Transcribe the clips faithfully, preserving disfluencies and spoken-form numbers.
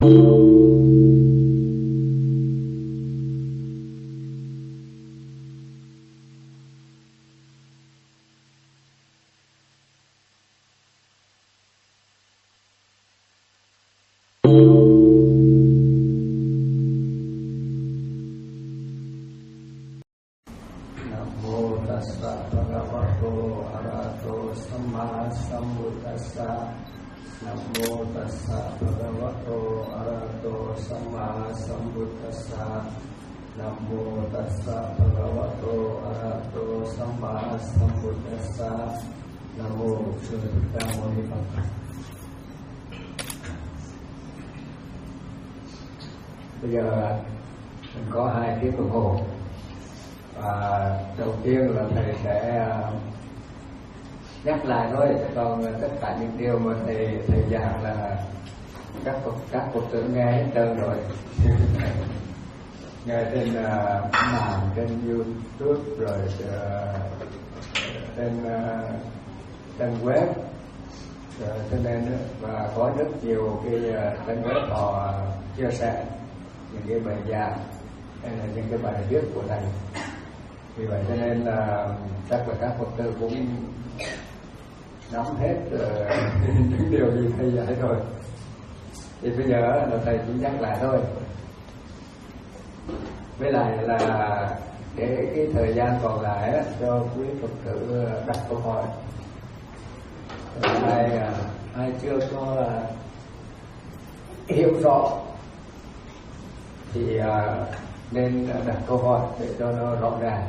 Bây giờ mình có hai tiếng đồng hồ, và đầu tiên là thầy sẽ nhắc lại thôi, còn tất cả những điều mà thầy thầy giảng là các các Phật tử nghe hết trơn rồi. Nghe trên uh, mạng, trên YouTube, rồi uh, trên uh, trang web, rồi cho nên và có rất nhiều cái uh, trang web họ chia sẻ những cái bài giảng hay là những cái bài viết của thầy. Vì vậy cho nên là chắc là các Phật tử cũng nắm hết uh, những điều gì thầy dạy rồi. Thì bây giờ là thầy chỉ nhắc lại thôi. Với lại là cái, cái thời gian còn lại á, cho quý Phật tử đặt câu hỏi. Ai, ai chưa có hiểu rõ thì nên đặt câu hỏi để cho nó rõ ràng.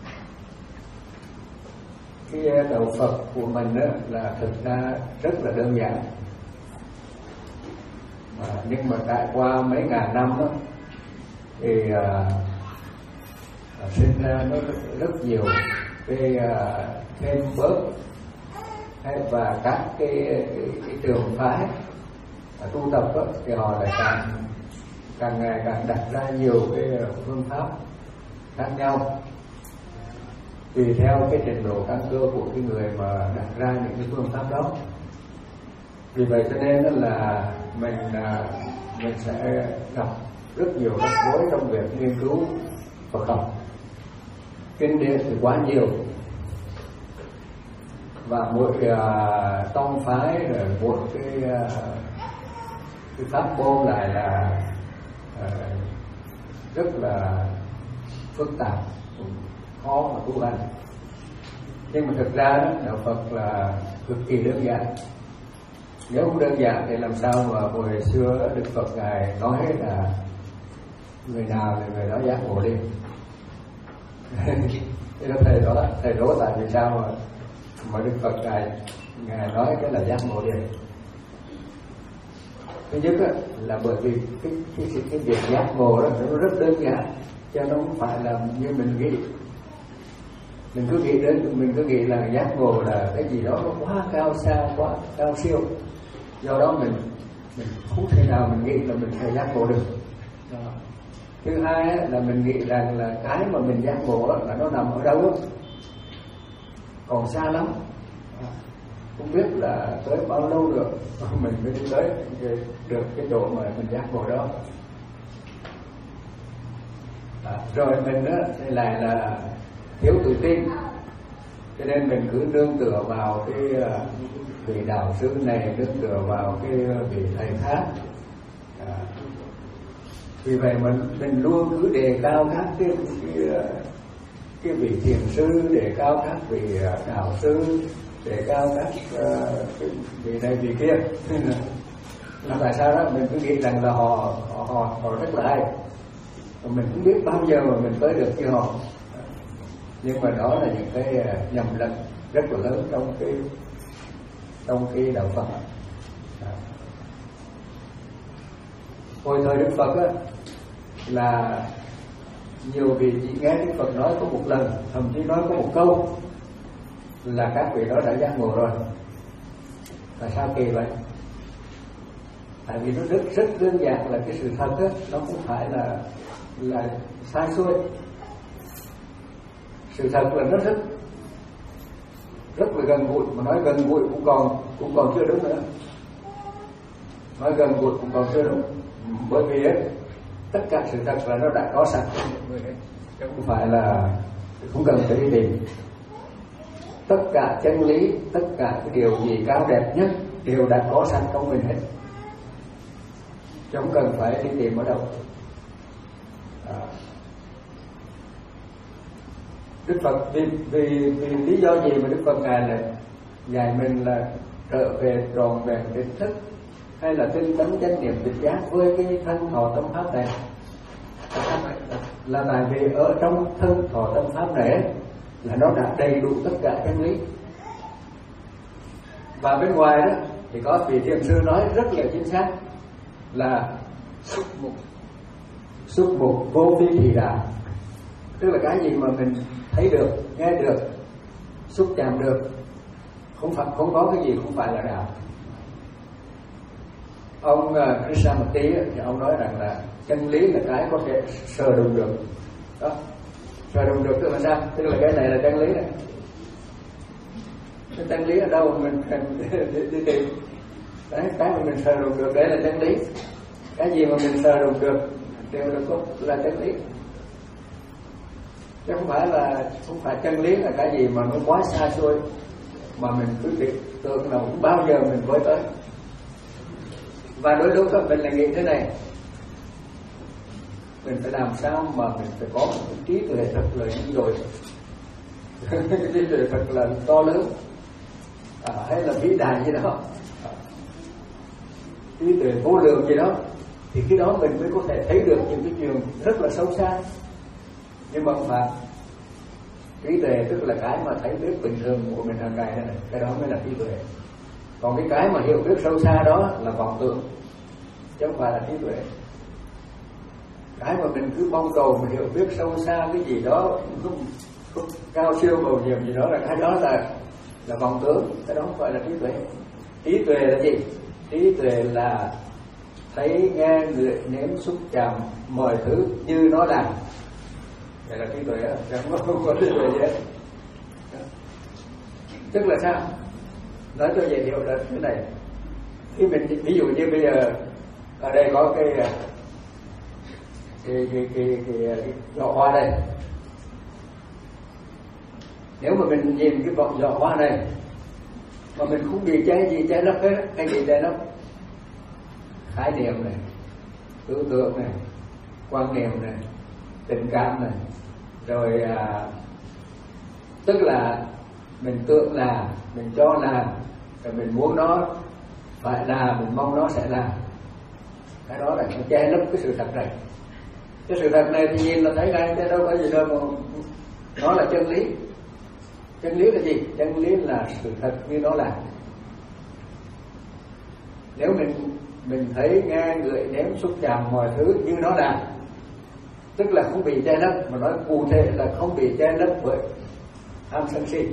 Cái đạo Phật của mình á, là thực ra rất là đơn giản, à, nhưng mà trải qua mấy ngàn năm đó, thì à, sinh ra nó rất, rất nhiều cái à, thêm bớt hay và các cái, cái, cái trường phái à, tu tập đó, thì họ lại càng càng ngày càng đặt ra nhiều cái phương pháp khác nhau tùy theo cái trình độ căn cơ của cái người mà đặt ra những cái phương pháp đó. Vì vậy cho nên là mình mình sẽ gặp rất nhiều rắc rối trong việc nghiên cứu Phật học. Kinh điển thì quá nhiều, và mỗi uh, tông phái rồi một cái uh, cái pháp môn lại là uh, rất là phức tạp, khó mà tu hành. Nhưng mà thực ra đó, đạo Phật là cực kỳ đơn giản. Nếu không đơn giản thì làm sao mà hồi xưa Đức Phật ngài nói là người nào thì người đó giác ngộ liền. Thế đó thầy đó thầy đố tại vì sao mà mà Đức Phật ngài ngài nói cái là giác ngộ liền. Thứ nhất á, là bởi vì cái cái cái, cái việc giác ngộ đó nó rất đơn giản, cho nó không phải là như mình nghĩ. Mình cứ nghĩ đến mình cứ nghĩ là giác ngộ là cái gì đó nó quá cao xa, quá cao siêu, do đó mình mình không thể nào mình nghĩ là mình phải giác ngộ được. Đó. Thứ hai là mình nghĩ rằng là cái mà mình giác ngộ là nó nằm ở đâu đó, còn xa lắm, không biết là tới bao lâu được mình mới đi tới được cái chỗ mà mình giác ngộ đó. À, rồi mình á thì lại là thiếu tự tin, cho nên mình cứ nương tựa vào cái vị đạo sư này, nương tựa vào cái vị thầy khác. À, vì vậy mình mình luôn cứ đề cao các cái cái, cái vị thiền sư, đề cao các vị đạo sư, đề cao các uh, cái vị này vị kia. Là tại sao đó mình cứ nghĩ rằng là họ họ họ, họ rất là hay, mình không biết bao giờ mà mình tới được như họ. Nhưng mà đó là những cái nhầm lẫn rất là lớn trong cái trong cái đạo Phật. Hồi thời Đức Phật á, là nhiều vị chỉ nghe Đức Phật nói có một lần, thậm chí nói có một câu là các vị đó đã giác ngộ rồi. Tại sao kỳ vậy? Tại vì nó rất rất đơn giản là cái sự thật á, nó không phải là là sai xuôi. Sự thật là nó rất rất là gần gũi, mà nói gần gũi cũng còn cũng còn chưa đúng nữa. Nói gần gũi cũng còn chưa đúng. Bởi vì ấy, tất cả sự thật là nó đã có sẵn trong mọi người hết, chứ không phải là không cần phải đi tìm. Tất cả chân lý, tất cả cái điều gì cao đẹp nhất đều đã có sẵn trong mình hết, chứ không cần phải đi tìm ở đâu. À. Đức Phật vì, vì, vì lý do gì mà Đức Phật Ngài lại dạy mình là trở về tròn vẹn tỉnh thức hay là tinh tấn chánh niệm tỉnh giác với cái thân thọ tâm pháp này? Là tại vì ở trong thân thọ tâm pháp này là nó đã đầy đủ tất cả chân lý. Và bên ngoài đó thì có vị thiền sư nói rất là chính xác là xúc mục xúc mục vô phi thị đạo, tức là cái gì mà mình thấy được, nghe được, xúc chạm được, không phải không có cái gì không phải là đạo. Ông uh, Krishnamurti thì ông nói rằng là chân lý là cái có thể sờ đụng được. Đó, sờ đụng được tức là sao? Tức là cái này là chân lý này. Cái chân lý ở đâu mình đi, đi tìm? Đấy, cái mà mình sờ đụng được đấy là chân lý. Cái gì mà mình sờ đụng được đều là có là chân lý. Chứ không phải là không phải chân lý là cái gì mà nó quá xa xôi mà mình cứ tưởng là không bao giờ mình với tới. Và đôi lúc mình lại nghĩ thế này, mình phải làm sao mà mình phải có một cái trí tuệ thật là dữ dội, cái trí tuệ thật là to lớn, à, hay là vĩ đại gì đó, à, trí tuệ vô lượng gì đó, thì khi đó mình mới có thể thấy được những cái chuyện rất là sâu xa. Nhưng mà không phải, trí tuệ tức là cái mà thấy biết bình thường của mình hàng ngày này, cái đó mới là trí tuệ. Còn cái cái mà hiểu biết sâu xa đó là vọng tưởng, chứ không phải là trí tuệ. Cái mà mình cứ mong cầu mình hiểu biết sâu xa cái gì đó không, không cao siêu màu nhiệm gì đó, là cái đó là là vọng tưởng, cái đó không phải là trí tuệ. Trí tuệ là gì? Trí tuệ là thấy nghe ngửi nếm xúc chạm mọi thứ như nó là, vậy là trí tuệ đó, không có, không có trí tuệ gì hết. Tức là sao? Nói cho dễ hiểu là thế này. Khi mình ví dụ như bây giờ ở đây có cái cái cái cái, cái, cái giỏ hoa đây. Nếu mà mình nhìn cái vỏ giỏ hoa này mà mình không bị che gì che lấp hết, cái gì che lấp? Khái niệm này, tư tưởng này, quan niệm này, tình cảm này, rồi à, tức là mình tưởng là, mình cho là, rồi mình muốn nó phải là, mình mong nó sẽ là. Cái đó là nó che lấp cái sự thật này. Cái sự thật này thì nhìn là thấy ngay, chứ đâu có gì đâu mà nó là chân lý. Chân lý là gì? Chân lý là sự thật như nó là. Nếu mình mình thấy, nghe, ngửi, nếm, xúc chạm mọi thứ như nó là, tức là không bị che lấp, mà nói cụ thể là không bị che lấp bởi tham sân si.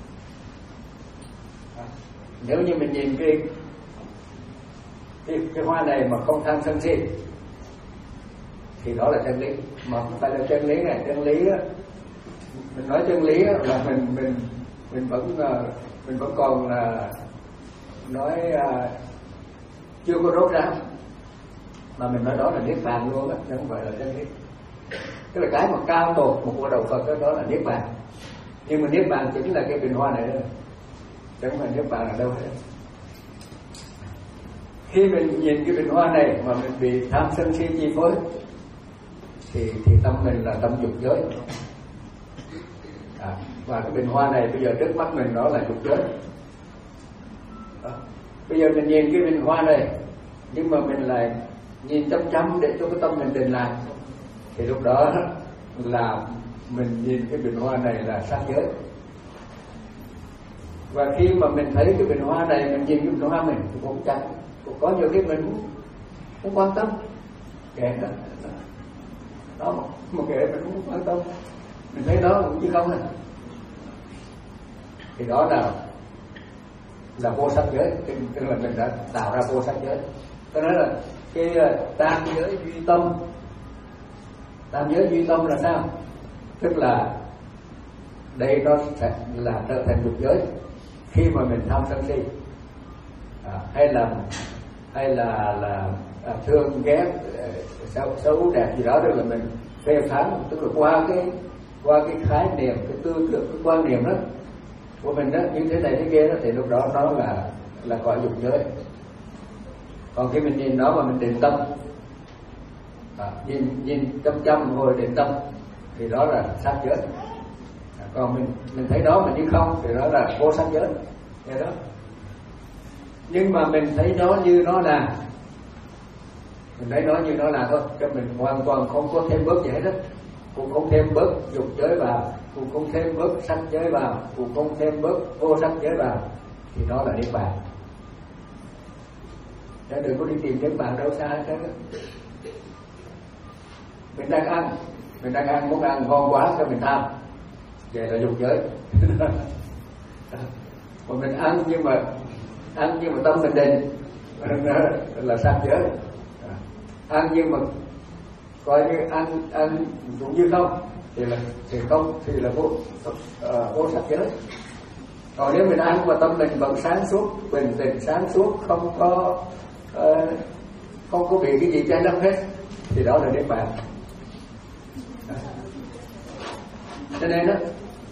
Nếu như mình nhìn cái cái, cái hoa này mà không tham sân si thì đó là chân lý, mà không phải là chân lý này. Chân lý đó, mình nói chân lý đó là mình mình mình vẫn mình vẫn còn là nói uh, chưa có rốt ráo, mà mình nói đó là niết bàn luôn á, chứ không phải là chân lý. Tức là cái mà cao tột một của đạo Phật đó, đó là niết bàn. Nhưng mà niết bàn chính là cái bình hoa này đó, chứ không phải niết bàn ở đâu hết. Khi mình nhìn cái bình hoa này mà mình bị tham sân si chi phối thì thì tâm mình là tâm dục giới. À, và cái bình hoa này bây giờ trước mắt mình đó là dục giới. Đó. Bây giờ mình nhìn cái bình hoa này nhưng mà mình lại nhìn chăm chăm để cho cái tâm mình định lại, thì lúc đó là mình nhìn cái bình hoa này là sát giới. Và khi mà mình thấy cái bình hoa này, mình nhìn cái bình hoa mình cũng chẳng, cũng có nhiều khi mình cũng không quan tâm, kệ đó, đó một, một kệ mình cũng không quan tâm, mình thấy đó cũng như không à. Thì đó là là vô sắc giới, tức là mình đã tạo ra vô sắc giới. Tôi nói là cái tam giới duy tâm. Tam giới duy tâm là sao? Tức là đây nó sẽ là trở thành dục giới khi mà mình tham sân si, à, hay là hay là là à, thương ghét, xấu, xấu đẹp gì đó, tức là mình phê phán, tức là qua cái qua cái khái niệm, cái tư tưởng, cái quan niệm đó của mình đó, như thế này thế kia đó, thì lúc đó nó là là gọi dục giới. Còn khi mình nhìn nó mà mình định tâm, à, nhìn nhìn chăm chăm ngồi định tâm, thì đó là sắc giới. À, còn mình mình thấy nó mà như không thì đó là vô sắc giới. Vậy đó. Nhưng mà mình thấy nó như nó là, mình thấy nó như nó là thôi, cho mình hoàn toàn không có thêm bớt gì hết đó, cũng không thêm bớt dục giới vào, cũng không thêm bớt sắc giới vào, cũng không thêm bớt vô sắc giới vào, thì đó là niết bàn. Chứ đừng có đi tìm niết bàn đâu xa hết đó. Mình đang ăn, mình đang ăn muốn ăn ngon quá cho mình tham, vậy là dục giới. Còn mình ăn nhưng mà ăn nhưng mà tâm mình định là sắc giới. Ăn nhưng mà coi như ăn ăn cũng như không thì là thì không thì là vô uh, vô sắc giới. Còn nếu mình ăn mà tâm mình vẫn sáng suốt, bình tĩnh sáng suốt, không có uh, không có bị cái gì che lấp hết, thì đó là niết bàn. Cho nên đó,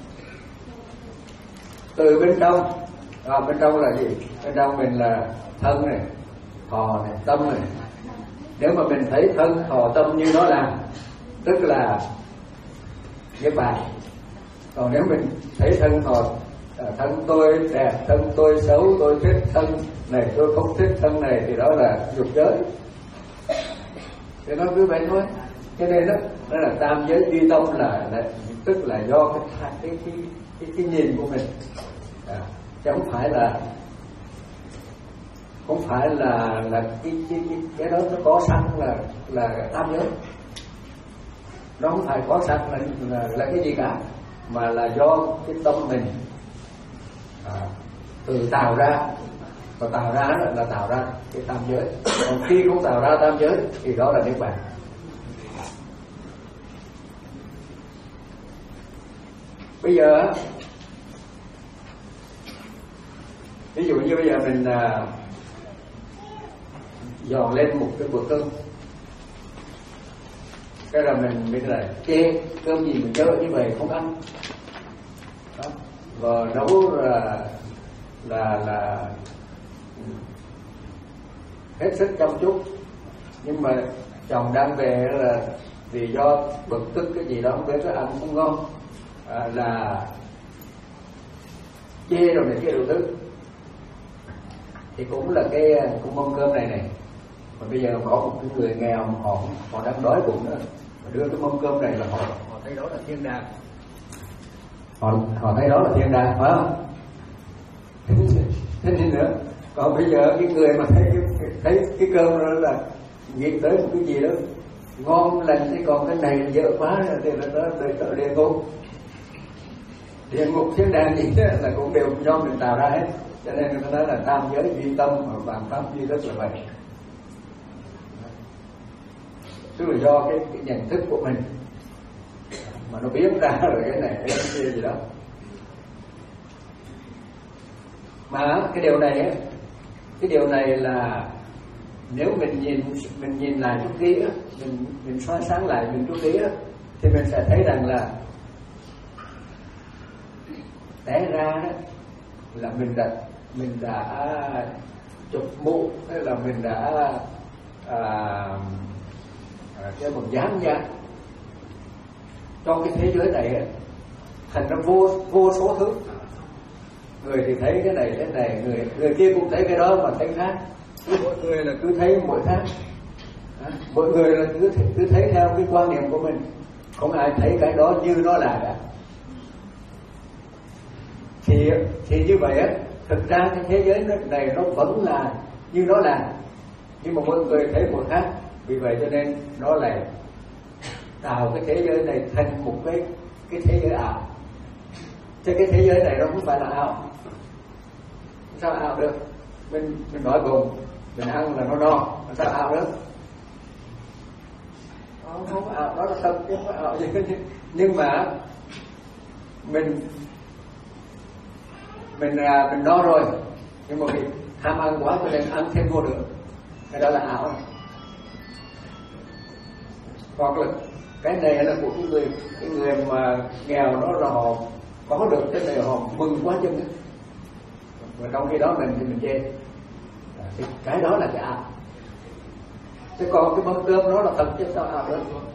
từ bên trong, à, bên trong là gì? Bên trong mình là thân này, thọ này, tâm này. Nếu mà mình thấy thân, thọ, tâm như nó là, tức là niết bàn. Còn nếu mình thấy thân, thọ, thân tôi đẹp, thân tôi xấu, tôi thích thân này, tôi không thích thân này, thì đó là dục giới. Thì nó cứ vậy thôi. Cho nên đó, đó là tam giới duy tâm là, là tức là do cái cái cái cái, cái nhìn của mình, à, chứ không phải là không phải là là cái cái cái, cái đó nó có sẵn là là tam giới. Nó không phải có sẵn là, là là cái gì cả, mà là do cái tâm mình à, từ tạo ra, và tạo ra là, là tạo ra cái tam giới. Còn khi không tạo ra tam giới thì đó là niết bàn. Bây giờ ví dụ như bây giờ mình à, dọn lên một cái bữa cơm, cái là mình mình lại chê cơm gì mình chớ như vậy không ăn đó. Và nấu là là là hết sức chăm chút, nhưng mà chồng đang về là vì do bực tức cái gì đó không biết, cái ăn không ngon, à, là chê rồi này kia đủ thứ, thì cũng là cái cũng mâm cơm này này. Mà bây giờ có một cái người nghèo họ họ đang đói bụng đó, mà đưa cái mâm cơm này là họ họ thấy đó là thiên đàng, họ họ thấy đó là thiên đàng, phải không? Thế nên nữa, còn bây giờ cái người mà thấy cái, thấy cái cơm đó là nghĩ tới một cái gì đó ngon lành, thì còn cái này dở quá thì là nó tới tới địa ngục. Địa ngục thiên đàng gì đó là cũng đều do mình tạo ra hết. Cho nên người ta nói là tam giới duy tâm, và vạn pháp duy thức là vậy. Tức là do cái, cái nhận thức của mình mà nó biến ra rồi cái này cái kia gì đó. Mà cái điều này á, cái điều này là nếu mình nhìn mình nhìn lại chút kỹ á, mình mình soi sáng lại mình chút kỹ á, thì mình sẽ thấy rằng là té ra đó là mình đã mình đã chụp mũ, hay là mình đã à, cái một dám ra cho cái thế giới này thành ra vô vô số thứ. Người thì thấy cái này cái này, người người kia cũng thấy cái đó mà thấy khác. Mỗi người là cứ thấy mỗi khác, à, mỗi người là cứ cứ thấy theo cái quan niệm của mình, không ai thấy cái đó như nó là cả. Thì thì như vậy á, thực ra cái thế giới này nó vẫn là như nó là, nhưng mà mỗi người thấy một khác. Vì vậy cho nên nó lại tạo cái thế giới này thành một cái cái thế giới ảo. Chứ cái thế giới này nó không phải là ảo. Sao ảo được? Mình mình nói cùng, mình ăn là nó no, sao ảo được? Không, không ảo, đó là thật chứ không phải ảo gì. Nhưng mà mình mình mình no rồi, nhưng mà mình tham ăn quá cho nên ăn thêm vô được, cái đó là ảo. hoặc là cái này là của cái người cái người mà nghèo nó là họ có được cái này họ mừng quá chừng, và trong khi đó mình thì mình chê. Thì cái đó là cái ảo. Thế còn cái mâm cơm đó là thật chứ sao ảo được?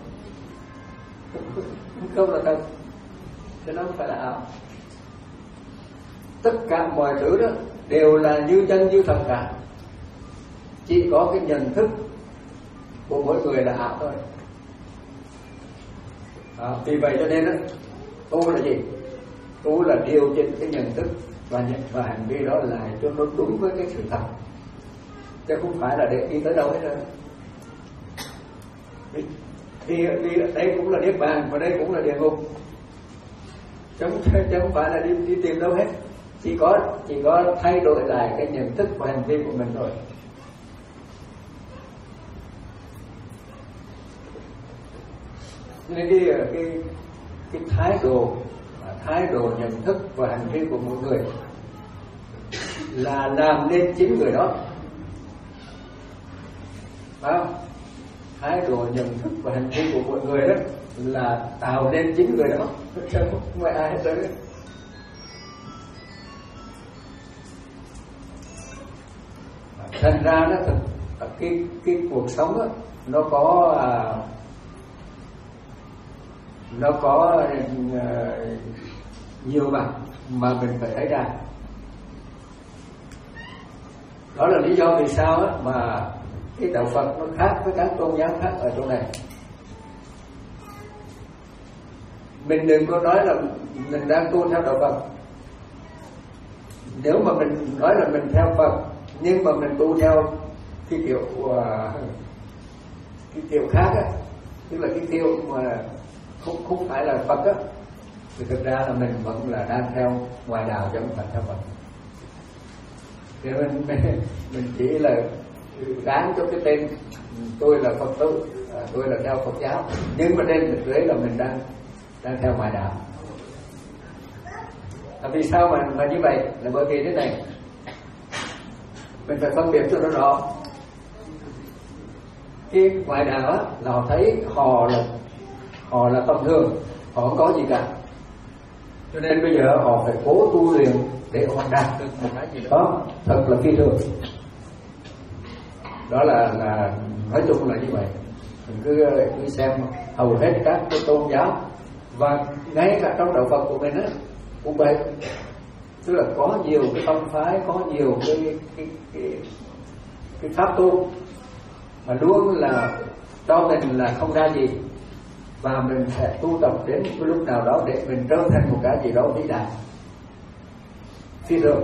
Mâm cơm là thật, chứ nó không phải là ảo. Tất cả mọi thứ đó đều là như chân như thật cả, chỉ có cái nhận thức của mỗi người là ảo thôi. À, vì vậy cho nên đó, tu là gì? Tu là điều chỉnh cái nhận thức và nhận và hành vi đó lại cho nó đúng với cái sự thật, chứ không phải là để đi tới đâu hết rồi. Vì, vì, vì đây cũng là niết bàn và đây cũng là địa ngục, chứ không, chứ không phải là đi, đi tìm đâu hết. Chỉ có chỉ có thay đổi lại cái nhận thức và hành vi của mình thôi. Nên cái cái cái thái độ thái độ nhận thức và hành vi của mỗi người là làm nên chính người đó, phải không? Thái độ nhận thức và hành vi của mỗi người đó là tạo nên chính người đó, chứ không phải ai hết đấy. Thành ra đó, cái cái cuộc sống đó, nó có à, nó có uh, nhiều mặt mà mình phải thấy ra. Đó là lý do vì sao á, mà cái đạo Phật nó khác với các tôn giáo khác ở chỗ này. Mình đừng có nói là mình đang tu theo đạo Phật. Nếu mà mình nói là mình theo Phật nhưng mà mình tu theo cái kiểu uh, cái kiểu khác á, tức là cái kiểu mà không không phải là Phật á, thì thực ra là mình vẫn là đang theo ngoài đạo chứ không phải theo Phật. Thì mình, mình mình chỉ là gán cho cái tên tôi là Phật tử, tôi là theo Phật giáo, nhưng mà trên thực tế là mình đang đang theo ngoài đạo. À, vì sao mà mà như vậy? Là bởi vì thế này, mình phải phân biệt cho nó rõ. Cái ngoài đạo á, là họ thấy họ là họ là tầm thường, họ không có gì cả, cho nên bây giờ họ phải cố tu luyện để họ đạt được một cái gì đó thật là phi thường. Đó là là nói chung là như vậy. Mình cứ cứ xem hầu hết các cái tôn giáo và ngay cả trong đạo Phật của mình á cũng vậy, tức là có nhiều cái tông phái, có nhiều cái cái cái, cái pháp tu mà luôn là cho mình là không ra gì, và mình sẽ tu tập đến cái lúc nào đó để mình trở thành một cái gì đó vĩ đại phi thường.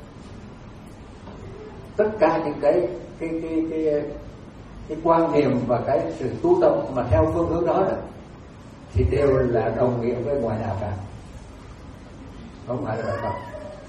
Tất cả những cái cái cái cái cái quan niệm và cái sự tu tập mà theo phương hướng đó, đó thì đều là đồng nghĩa với ngoại đạo cả, không phải là đạo Phật.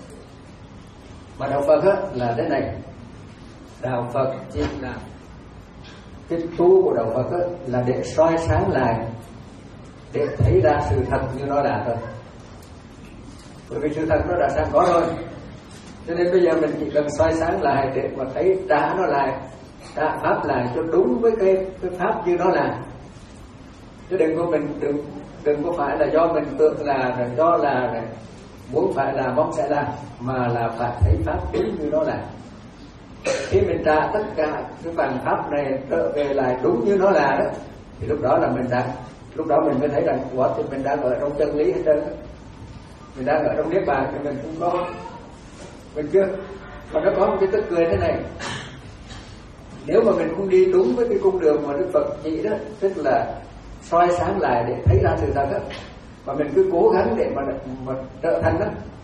Mà đạo Phật á, là thế này, đạo Phật chỉ là cái tu của đạo Phật á, là để soi sáng lại, để thấy ra sự thật như nó đã thôi. Bởi vì sự thật nó đã sẵn có rồi, cho nên bây giờ mình chỉ cần soi sáng lại để mà thấy trả nó lại, trả pháp lại cho đúng với cái, cái pháp như nó là. Chứ đừng có mình đừng đừng có phải là do mình tưởng là do là muốn phải là mong sẽ làm, mà là phải thấy pháp đúng như nó là. Khi mình trả tất cả cái bằng pháp này trở về lại đúng như nó là đó, thì lúc đó là mình đang lúc đó mình mới thấy rằng ủa thì mình đang ở trong chân lý hết trơn, mình đang ở trong niết bàn thì mình cũng có mình chưa. Mà nó có một cái tức cười thế này, nếu mà mình không đi đúng với cái cung đường mà Đức Phật chỉ đó, tức là soi sáng lại để thấy ra sự thật đó, mà mình cứ cố gắng để mà, mà trở thành đó,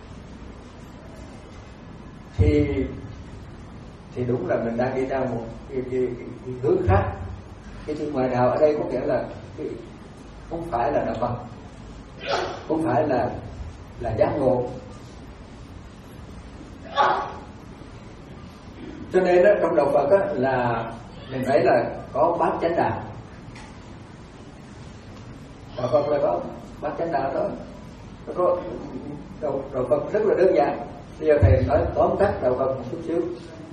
thì thì đúng là mình đang đi theo một cái, cái, cái, cái hướng khác. Cái chữ ngoại đạo ở đây có nghĩa là cái, không phải là đạo Phật, không phải là là giác ngộ. Cho nên đó, trong đạo Phật đó, là mình thấy là có bát chánh đạo. Đạo Phật là có bát chánh đạo đó. Nó có đạo, đạo Phật rất là đơn giản. Bây giờ thầy nói tóm tắt đạo Phật một chút xíu.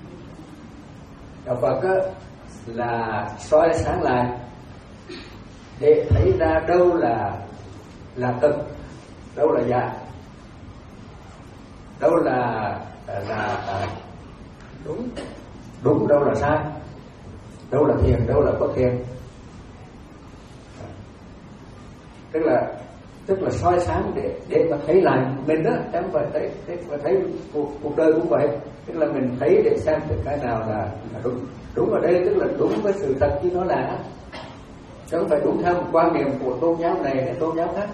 Đạo Phật đó, là soi sáng lại để thấy ra đâu là là thực, đâu là giả, đâu là là đúng đúng, đâu là sai, đâu là thiện, đâu là bất thiện. Tức là tức là soi sáng để để mà thấy lại mình đó, em phải thấy thấy và thấy cuộc, cuộc đời cũng vậy. Tức là mình thấy để xem được cái nào là, là đúng. Đúng ở đây tức là đúng với sự thật chứ nó là, chứ không phải đúng theo một quan niệm của tôn giáo này hay tôn giáo khác.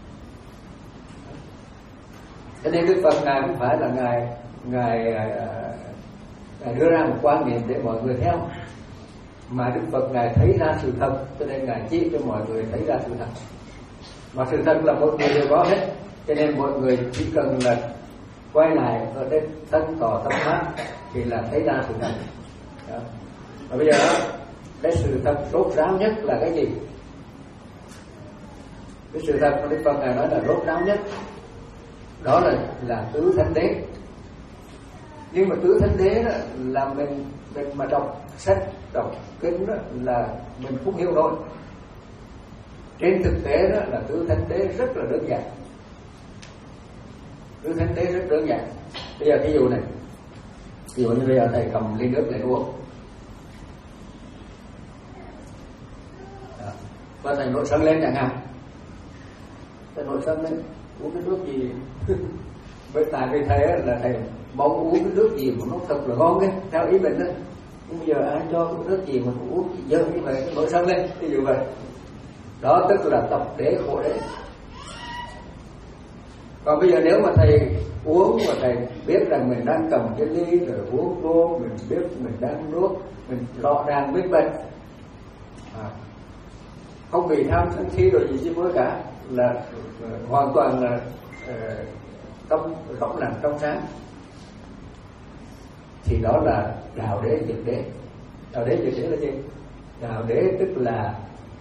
Cho nên Đức Phật ngài không phải là ngài ngài, ngài đưa ra một quan niệm để mọi người theo, mà Đức Phật ngài thấy ra sự thật, cho nên ngài chỉ cho mọi người thấy ra sự thật. Mà sự thật là mọi người đều có hết, cho nên mọi người chỉ cần là quay lại ở đây thân tỏ tâm pháp thì là thấy ra sự thật. Đó. Và bây giờ cái sự thật rốt ráo nhất là cái gì? Cái sự thật mà Đức Phật ngài nói là rốt ráo nhất đó là là tứ thánh đế. Nhưng mà tứ thánh đế đó là mình mình mà đọc sách, đọc kinh đó là mình không hiểu nổi. Trên thực tế đó là tứ thánh đế rất là đơn giản. Tứ thánh đế rất đơn giản. Bây giờ ví dụ này, ví dụ như bây giờ thầy cầm ly nước lên uống, và thầy nổi sân lên chẳng hạn, thầy nổi sân lên uống cái nước gì bởi tại vì thầy là thầy mong uống cái nước gì mà nó thật là ngon ấy, theo ý mình đó. Nhưng bây giờ ai cho cái nước gì mà uống dơ như vậy, nổi sân lên, ví dụ vậy. Đó tức là tập đế khổ đế. Còn bây giờ nếu mà thầy uống và thầy biết rằng mình đang cầm cái ly rồi uống vô, mình biết mình đang nuốt, mình rõ ràng biết bệnh, à, không bị tham sân si rồi gì chứ với cả, là uh, hoàn toàn là uh, tâm rộng lặng trong sáng, thì đó là đạo đế diệt đế. Đạo đế diệt đế là gì? Đạo đế tức là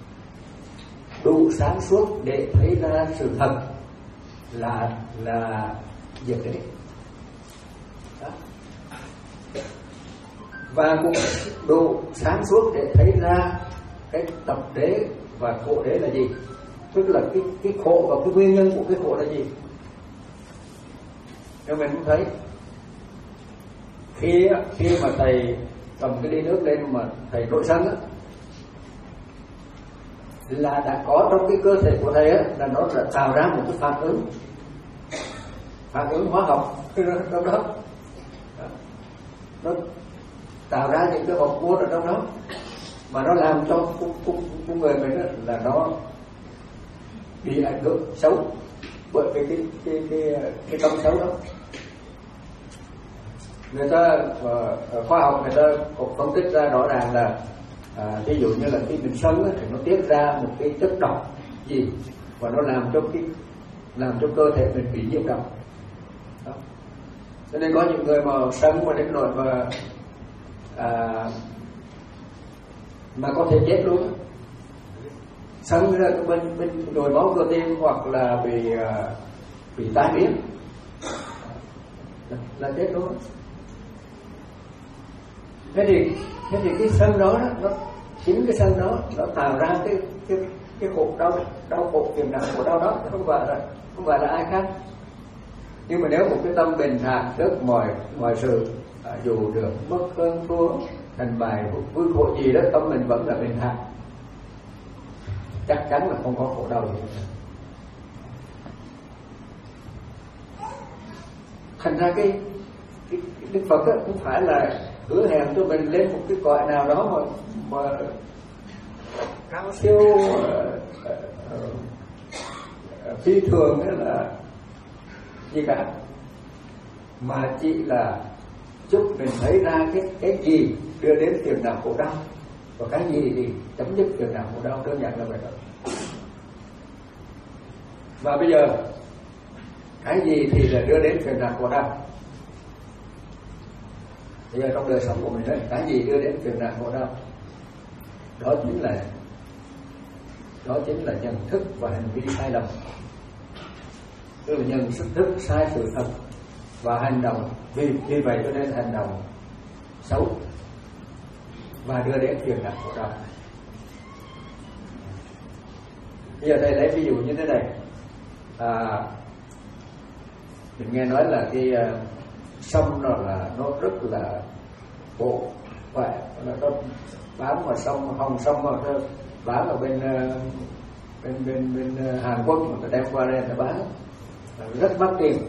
đủ sáng suốt để thấy ra sự thật là là diệt đế. Đó. Và cũng đủ sáng suốt để thấy ra cái tập đế và khổ đế là gì, tức là cái cái khổ và cái nguyên nhân của cái khổ là gì. Nếu mình không thấy, khi khi mà thầy cầm cái ly nước lên mà thầy nổi sân á, là đã có trong cái cơ thể của thầy á, là nó đã tạo ra một cái phản ứng phản ứng hóa học trong đó. Nó tạo ra những cái hormone ở trong đó mà nó làm cho con người mình là nó bị ảnh hưởng xấu bởi cái cái cái cái, cái tâm xấu đó. Người ta uh, khoa học người ta cũng phân tích ra rõ ràng là à, ví dụ như là khi mình sân thì nó tiết ra một cái chất độc gì và nó làm cho cái làm cho cơ thể mình bị nhiễm độc. Đó. Cho nên có những người mà sân mà đến nỗi mà à, mà có thể chết luôn. Sân là bên bên nhồi máu cơ tim hoặc là bị uh, bị tai biến là, là chết luôn. Thế thì thế thì cái sân đó, nó chính cái sân đó nó tạo ra cái cái cái khổ đau đau khổ phiền não của đau đó, không phải là không phải là ai khác. Nhưng mà nếu một cái tâm bình thản trước mọi mọi sự, à, dù được mất hơn thua thành bài vui khổ gì đó, tâm mình vẫn là bình thản, chắc chắn là không có khổ đau gì. Thành ra cái, cái, cái Đức Phật cũng phải là hứa hẹn cho mình lên một cái cõi nào đó mà, mà cao siêu uh, uh, uh, phi thường ấy là gì cả, mà chỉ là giúp mình thấy ra cái cái gì đưa đến phiền não khổ đau và cái gì thì chấm dứt phiền não khổ đau, đơn giản là vậy đó. Và bây giờ cái gì thì là đưa đến phiền não khổ đau? Bây giờ trong đời sống của mình đấy, cái gì đưa đến phiền não khổ đau? Đó chính là đó chính là nhận thức và hành vi sai lầm. Tức là nhận thức sai sự thật và hành động vì vì vậy cho nên hành động xấu và đưa đến phiền não khổ đau. Bây giờ thầy lấy ví dụ như thế này, à, mình nghe nói là cái uh, sông nó là nó rất là bộ khỏe, nó bán mà sông hồng sông mà nó bán ở bên uh, bên bên bên uh, Hàn Quốc mà nó đem qua đây nó bán rất mắc tiền,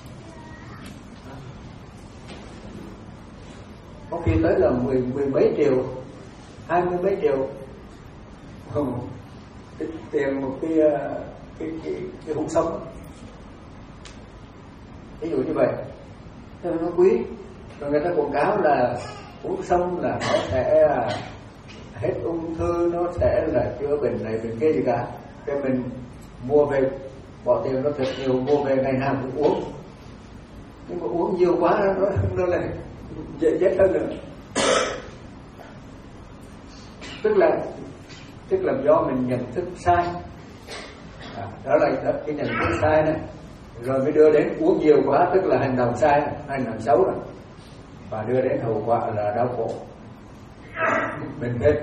có khi tới là mười mười mấy triệu, hai mươi mấy triệu cái tiền một cái cái cái, cái hũ sông, ví dụ như vậy, cho nó quý. Rồi người ta quảng cáo là uống sông là nó sẽ hết ung thư, nó sẽ là chữa bệnh này bệnh kia gì cả. Cái mình mua về bỏ tiền nó thật nhiều, mua về ngày nào cũng uống, nhưng mà uống nhiều quá nó nó lại dễ chết hơn nữa. Tức là tức là do mình nhận thức sai, à, đó là đó, cái nhận thức sai này, rồi mới đưa đến uống nhiều quá, tức là hành động sai, hành động xấu rồi, và đưa đến hậu quả là đau khổ, mình hết.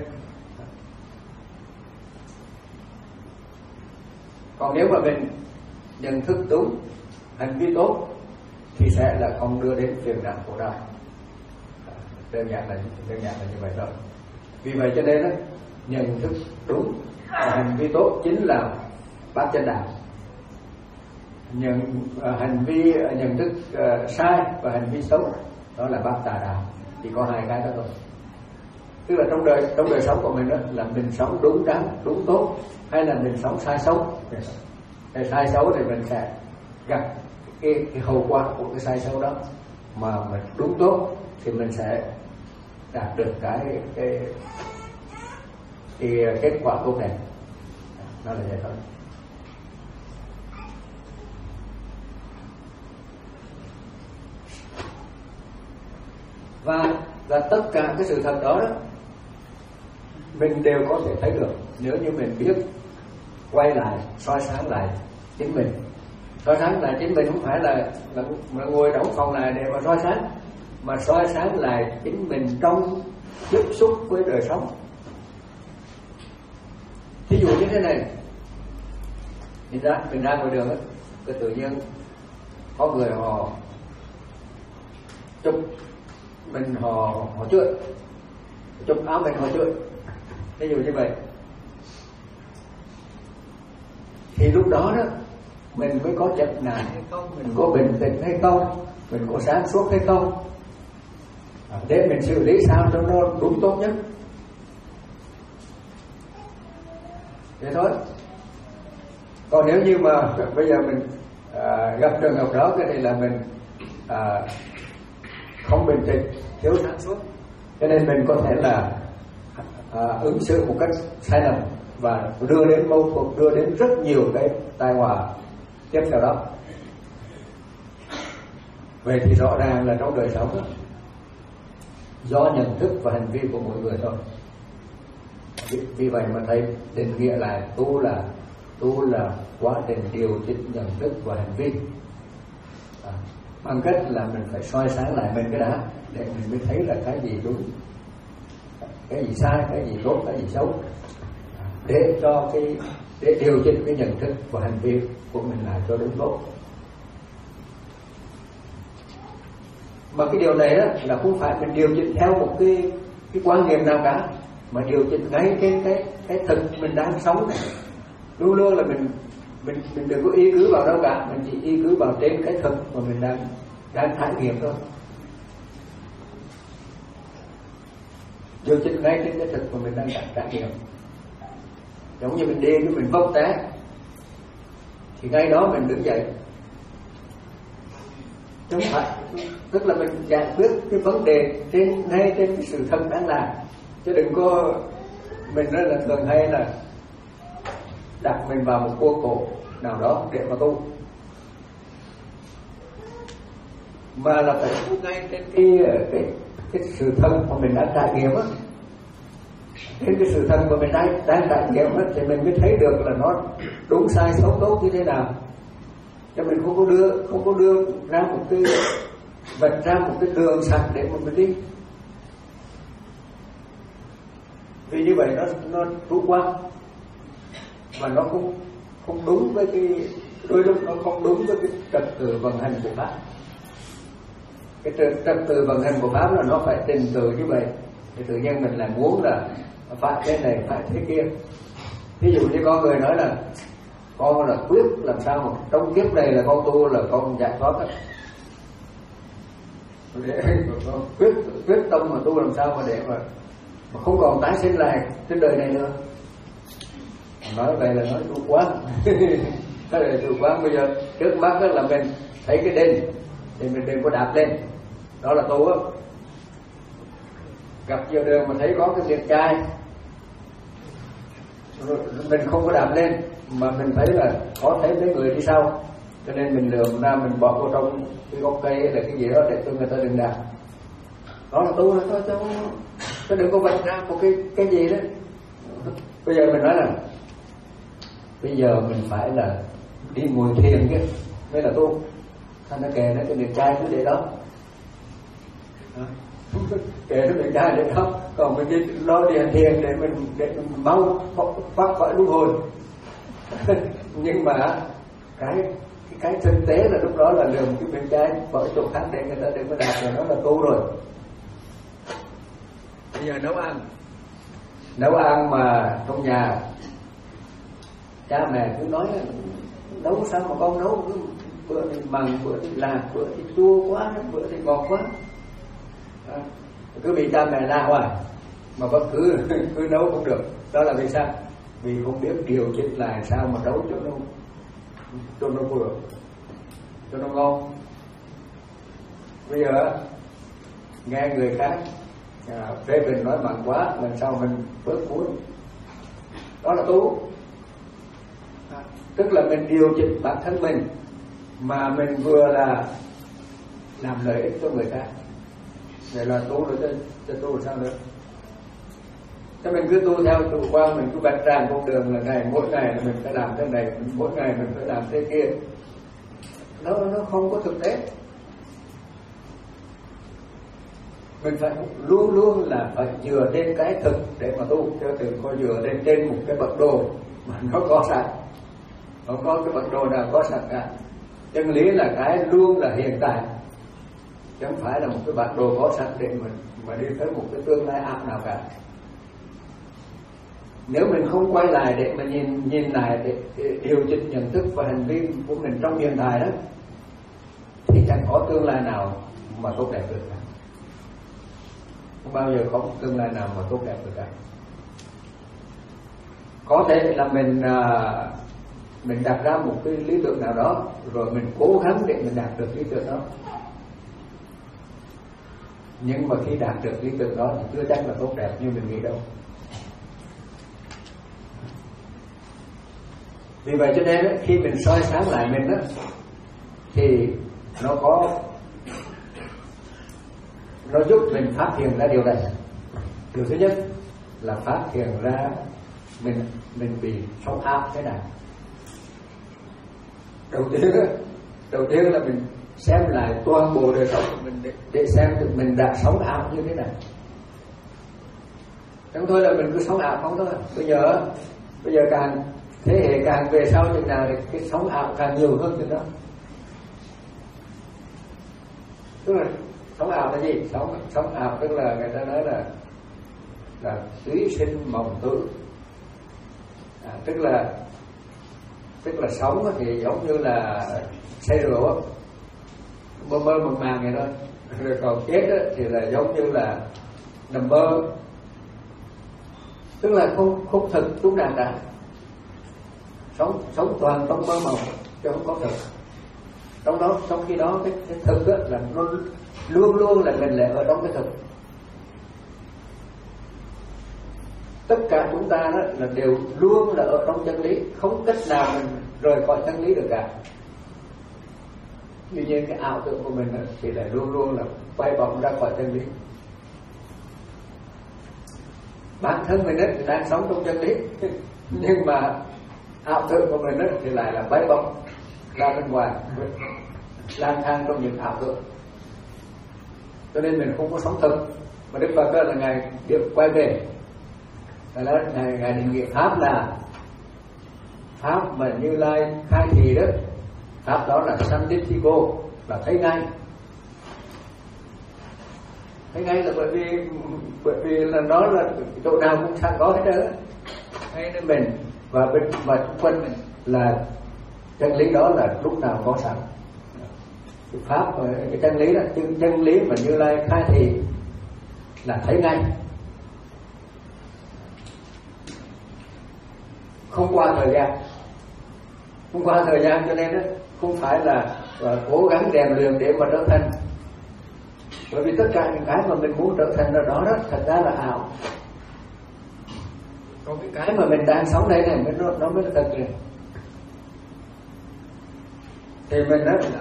Còn nếu mà mình nhận thức đúng, hành vi tốt thì sẽ là không đưa đến phiền não khổ đau. Đơn giản là đơn giản là như vậy thôi. Vì vậy cho nên đó, nhận thức đúng và hành vi tốt chính là bát chánh đạo. Nhận uh, hành vi uh, nhận thức uh, sai và hành vi xấu đó là bát tà đạo. Chỉ có hai cái đó thôi. Tức là trong đời trong đời sống của mình đó là mình sống đúng đắn, đúng tốt, hay là mình sống sai xấu. Cái sai xấu thì mình sẽ gặp cái, cái hậu quả của cái sai xấu đó. Mà mình đúng tốt thì mình sẽ đạt được cái cái cái kết quả tốt đẹp. Đó là vậy thôi. Và và tất cả cái sự thật đó, đó mình đều có thể thấy được nếu như mình biết quay lại soi sáng lại chính mình. Soi sáng lại chính mình không phải là, là, là ngồi đóng phòng này để mà soi sáng, mà soi sáng lại chính mình trong tiếp xúc với đời sống. Thí dụ như thế này, mình ra mình ra ngoài đường ấy, cái tự nhiên có người họ chụp mình, họ họ chửi, chụp áo mình họ chửi, ví dụ như vậy, thì lúc đó đó mình mới có chậm nản hay không, mình có bình tĩnh hay không, mình có sáng suốt hay không, để mình xử lý sao cho nó đúng tốt nhất. Thế thôi. Còn nếu như mà bây giờ mình à, gặp trường hợp đó thì là mình à, không bình tĩnh, thiếu sáng suốt, cho nên mình có thể là à, ứng xử một cách sai lầm và đưa đến mâu thuẫn, đưa đến rất nhiều cái tai họa tiếp theo đó. Vậy thì rõ ràng là trong đời sống đó, do nhận thức và hành vi của mỗi người thôi. Vì, vì vậy mà thầy định nghĩa lại tu là tu là quá trình điều chỉnh nhận thức và hành vi, à, bằng cách là mình phải soi sáng lại mình cái đã, để mình mới thấy là cái gì đúng, cái gì sai, cái gì tốt, cái gì xấu, để cho cái để điều chỉnh cái nhận thức và hành vi của mình lại cho đúng tốt. Mà cái điều này đó là không phải mình điều chỉnh theo một cái cái quan niệm nào cả, mà điều chỉnh ngay cái cái cái thực mình đang sống này. Luôn luôn là mình mình mình đừng có ý cứ vào đâu cả, mình chỉ ý cứ vào trên cái thực mà mình đang đang trải nghiệm thôi. Điều chỉnh ngay trên cái thực mà mình đang trải nghiệm. Giống như mình đi cái mình vấp té, thì ngay đó mình đứng dậy. Đúng phải, tức là mình giải quyết cái vấn đề trên ngay trên cái sự thật đang làm, chứ đừng có mình nói là thường hay là đặt mình vào một khuôn khổ nào đó để mà tu, mà là phải tu ngay trên cái cái cái sự thật mà mình đã trải nghiệm á. Trên cái sự thật mà mình đang đang trải nghiệm á thì mình mới thấy được là nó đúng sai xấu tốt như thế nào. Cho mình không có đưa không có đưa ra một cái vạch ra một cái đường sạch để mà mình đi, vì như vậy nó nó chủ quan. mà nó cũng không đúng với cái, đôi lúc nó không đúng với cái trật tự vận hành của pháp. Cái trật tự vận hành của pháp là nó phải trình tự như vậy, thì tự nhiên mình lại muốn là phải thế này phải thế kia. Ví dụ như có người nói là con là quyết làm sao mà trong kiếp này là con tu là con giải thoát đó. Để quyết quyết tâm mà tu làm sao mà để mà, mà không còn tái sinh lại trên đời này nữa. Nói vậy là nói tu quá. Cái này tu quá. Bây giờ trước mắt đó là mình thấy cái đinh thì mình đừng có đạp lên, đó là tu á. Gặp giờ đường mà thấy có cái liệt chai mình không có đạp lên, mà mình thấy là có thấy mấy người đi sau, cho nên mình lượm ra mình bỏ vào trong cái gốc cây hay là cái gì đó để cho người ta đừng đạp. Đó là tu, thôi chứ chứ đừng có vạch ra một cái cái gì đó. Bây giờ mình nói là bây giờ mình phải là đi ngồi thiền cái mới là tu. Thành nó kề nó cái liệt chai cứ để đó, kể nó bị ra để đó, còn mình đi lo đi hành thiền để mình để mình mau thoát khỏi luân hồi. Nhưng mà cái cái, cái thực tế là lúc đó là lượm cái bên trái khỏi chỗ khác để người ta đừng có đạt, rồi nó là tu rồi. Bây giờ nấu ăn nấu ăn mà trong nhà cha mẹ cứ nói nấu sao mà con nấu cứ bữa thì mặn, bữa thì lạc, bữa thì chua quá, bữa thì ngọt quá. À, cứ bị cha mẹ la hoài mà vẫn cứ cứ nấu không được. Đó là vì sao? Vì không biết điều chỉnh lại sao mà nấu cho nó cho nó vừa, cho nó ngon. Bây giờ nghe người khác à, phê bình nói mặn quá, lần sau mình bớt muối. Đó là tu. À, tức là mình điều chỉnh bản thân mình mà mình vừa là làm lợi ích cho người khác. Vậy là tu rồi, chứ, chứ tu rồi sao nữa? Thế mình cứ tu theo chủ quan, mình cứ vạch tràn con đường là này, mỗi ngày là mình phải làm thế này, mỗi ngày mình phải làm thế kia. Nó nó không có thực tế. Mình phải luôn luôn là phải dựa trên cái thực để mà tu, chứ đừng có dựa trên trên một cái bậc đồ mà nó có sẵn. Không có cái bậc đồ nào có sẵn cả. Chân lý là cái luôn là hiện tại, chứ không phải là một cái bản đồ có sẵn để mình mà đi tới một cái tương lai ảo nào cả. Nếu mình không quay lại để mà nhìn nhìn lại để, để điều chỉnh nhận thức và hành vi của mình trong hiện tại đó, thì chẳng có tương lai nào mà tốt đẹp được cả. Không bao giờ có một tương lai nào mà tốt đẹp được cả. Có thể là mình mình đặt ra một cái lý tưởng nào đó, rồi mình cố gắng để mình đạt được lý tưởng đó. Nhưng mà khi đạt được lý tưởng đó thì chưa chắc là tốt đẹp như mình nghĩ đâu. Vì vậy cho nên khi mình soi sáng lại mình đó, thì nó có nó giúp mình phát hiện ra điều này. Điều thứ nhất là phát hiện ra mình mình bị sống ảo thế nào. Đầu tiên đó, đầu tiên là mình xem lại toàn bộ đời sống của mình để, để xem được mình đã sống ảo như thế nào. Chẳng thôi là mình cứ sống ảo không thôi. Bây giờ bây giờ càng thế hệ càng về sau chừng nào thì cái sống ảo càng nhiều hơn chừng đó. Tức là sống ảo là gì? Sống sống ảo tức là người ta nói là là túy sinh mộng tử. À, tức là tức là sống thì giống như là say rượu, mơ mơ màng màng vậy thôi. Rồi còn chết thì là giống như là nằm mơ, tức là không không thực chút nào cả. Sống sống toàn trong mơ mộng chứ không có thực. Trong đó trong khi đó cái, cái thực á, là nó luôn luôn là mình lại ở trong cái thực. Tất cả chúng ta đó là đều luôn là ở trong chân lý, không cách nào mình rời khỏi chân lý được cả. Tuy nhiên cái ảo tưởng của mình đó, thì lại luôn luôn là bay bổng ra khỏi chân lý. Bản thân mình đó, đang sống trong chân lý, nhưng mà ảo tưởng của mình đó, thì lại là bay bổng ra bên ngoài, lang thang trong những ảo tưởng. Cho nên mình không có sống thực. Mà Đức Phật đó là Ngài được quay về, là Ngài, Ngài định nghĩa Pháp là pháp mà Như Lai khai thị đó, pháp đó là Sanditthiko, là thấy ngay. Thấy ngay là bởi vì bởi vì là nó là chỗ nào cũng sẵn có hết trơn, ngay nên mình và bên và xung quanh mình là chân lý đó là lúc nào có sẵn. Cái pháp cái chân lý là chân lý mà Như Lai khai thị là thấy ngay, không qua thời gian, không qua thời gian, cho nên đó không phải là cố gắng rèn luyện để mà trở thành. Bởi vì tất cả những cái mà mình muốn trở thành ở đó đó thật ra là ảo. Còn cái cái mà mình đang sống đây này mới nó, nó mới là thật này. Thì mình nói là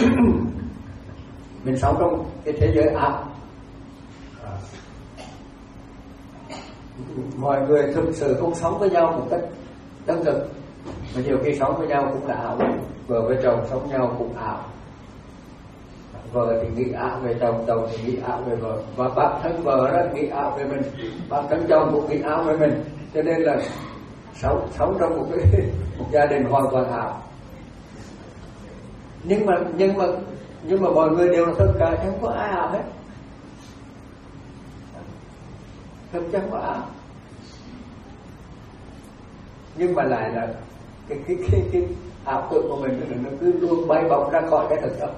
mình sống trong cái thế giới ảo. À. Mọi người thực sự không sống với nhau một cách chân thực, mà nhiều khi sống với nhau cũng là ảo. Vợ với chồng sống nhau cũng ảo. Vợ thì nghĩ ảo về chồng, chồng thì nghĩ ảo về vợ, và bản thân vợ đó nghĩ ảo về mình, bản thân chồng cũng nghĩ ảo về mình, cho nên là sống sống trong một cái một gia đình hoàn toàn ảo. Nhưng mà nhưng mà nhưng mà mọi người đều là thật cả, chẳng có ai ảo hết, thật chẳng có ảo. Nhưng mà lại là cái cái cái, cái ảo tưởng của mình nó cứ luôn bay bổng ra khỏi cái thực tập.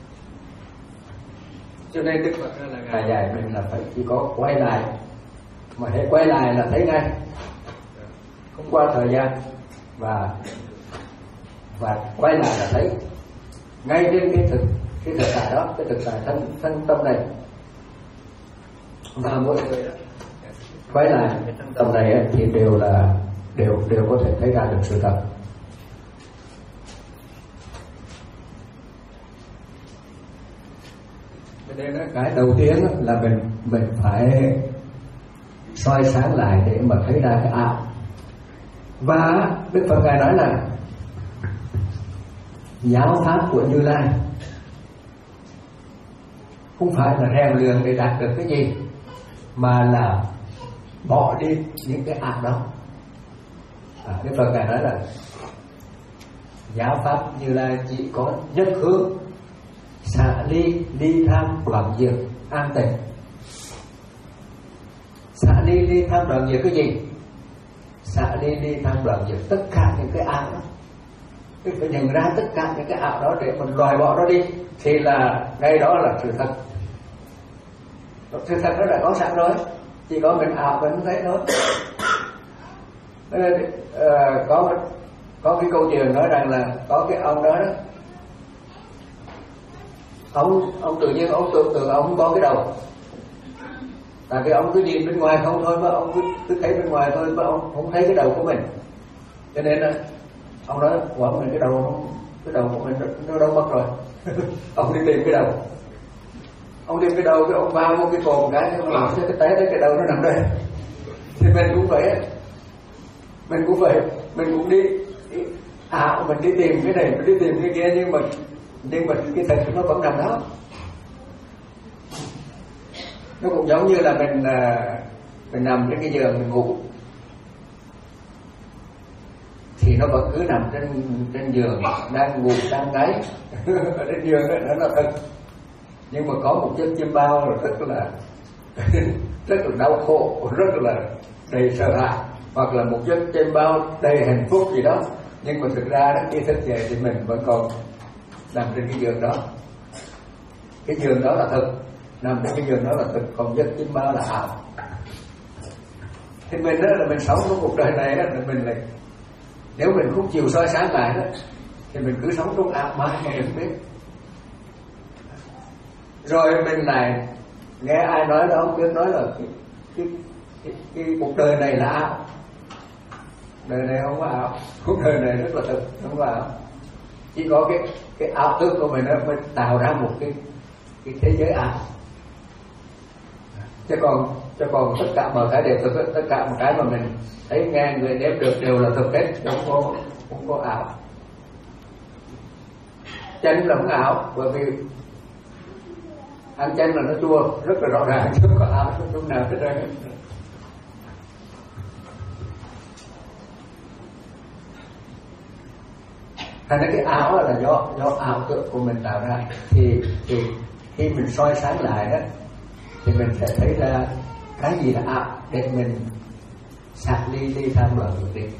Cho nên Đức Phật là Ngài dạy mình là phải chỉ có quay lại, mà hãy quay lại là thấy ngay, không qua thời gian, và và quay lại là thấy ngay trên cái thực cái thực tại đó, cái thực tại thân thân tâm này. Và mỗi người quay lại cái thân tâm này thì đều là đều đều có thể thấy ra được sự thật. Cho nên cái đầu tiên là mình mình phải soi sáng lại để mà thấy ra cái ảo. Và Đức Phật Ngài nói là giáo pháp của Như Lai không phải là rèn luyện để đạt được cái gì, mà là bỏ đi những cái ảo đó. À, Đức Phật Ngài nói là giáo pháp Như Lai chỉ có nhất hướng, xả ly ly tham đoạn diệt an tịnh. Xả ly ly tham đoạn diệt cái gì? Xả ly ly tham đoạn diệt tất cả những cái ảo đó. Tức phải nhận ra tất cả những cái ảo đó để mình loại bỏ nó đi, thì là ngay đó là sự thật. Sự thật nó đã có sẵn rồi, chỉ có mình ảo mình không thấy thôi. uh, có có cái câu chuyện nói rằng là có cái ông đó đó, ông ông tự nhiên ông tưởng tượng ông có cái đầu, tại vì ông cứ nhìn bên ngoài không thôi, mà ông cứ, cứ thấy bên ngoài thôi, mà ông không thấy cái đầu của mình. Cho nên là ông nói quả mình cái đầu cái đầu của mình nó đâu mất rồi. Ông đi tìm cái đầu, ông tìm cái đầu, cái ông vào một cái cồn cái ông làm cho cái té tới cái đầu nó nằm đây. Thì mình cũng vậy, mình cũng vậy, mình cũng đi à mình đi tìm cái này, mình đi tìm cái kia, nhưng mà nhưng mà cái thật nó vẫn nằm đó. Nó cũng giống như là mình mình nằm trên cái giường mình ngủ, thì nó vẫn cứ nằm trên trên giường đang ngủ đang ngáy ở trên giường đó, nó là thật. Nhưng mà có một chiếc chim bao rất là rất là đau khổ, rất là đầy sợ hãi, hoặc là một chiếc chim bao đầy hạnh phúc gì đó, nhưng mà thực ra đó, khi thức dậy thì mình vẫn còn nằm trên cái giường đó. Cái giường đó là thực, nằm trên cái giường đó là thực, còn giấc chim bao là ảo. Thì mình đó là mình sống trong cuộc đời này đó, là mình lại nếu mình không chịu soi sáng lại đó, thì mình cứ sống trong ảo mãi mà mình biết. Rồi mình lại nghe ai nói đó, không biết nói là cái, cái, cái, cái cuộc đời này là ảo. Đời này không có ảo, cuộc đời này rất là thực, không có ảo. Chỉ có cái cái ảo tưởng của mình nó mới tạo ra một cái cái thế giới ảo. Chứ còn chứ còn tất cả mọi cái đều thực, tất cả mọi cái mà mình thấy nghe người nếm được đều là thực hết, không có không có ảo. Chanh là không ảo, bởi vì ăn chanh là nó chua rất là rõ ràng, chứ không có ảo lúc nào hết trơn. thành ra cái ảo là do do ảo tưởng của mình tạo ra. Thì thì khi mình soi sáng lại đó thì mình sẽ thấy ra cái gì là ảo để mình xả ly ly tham luận được đi,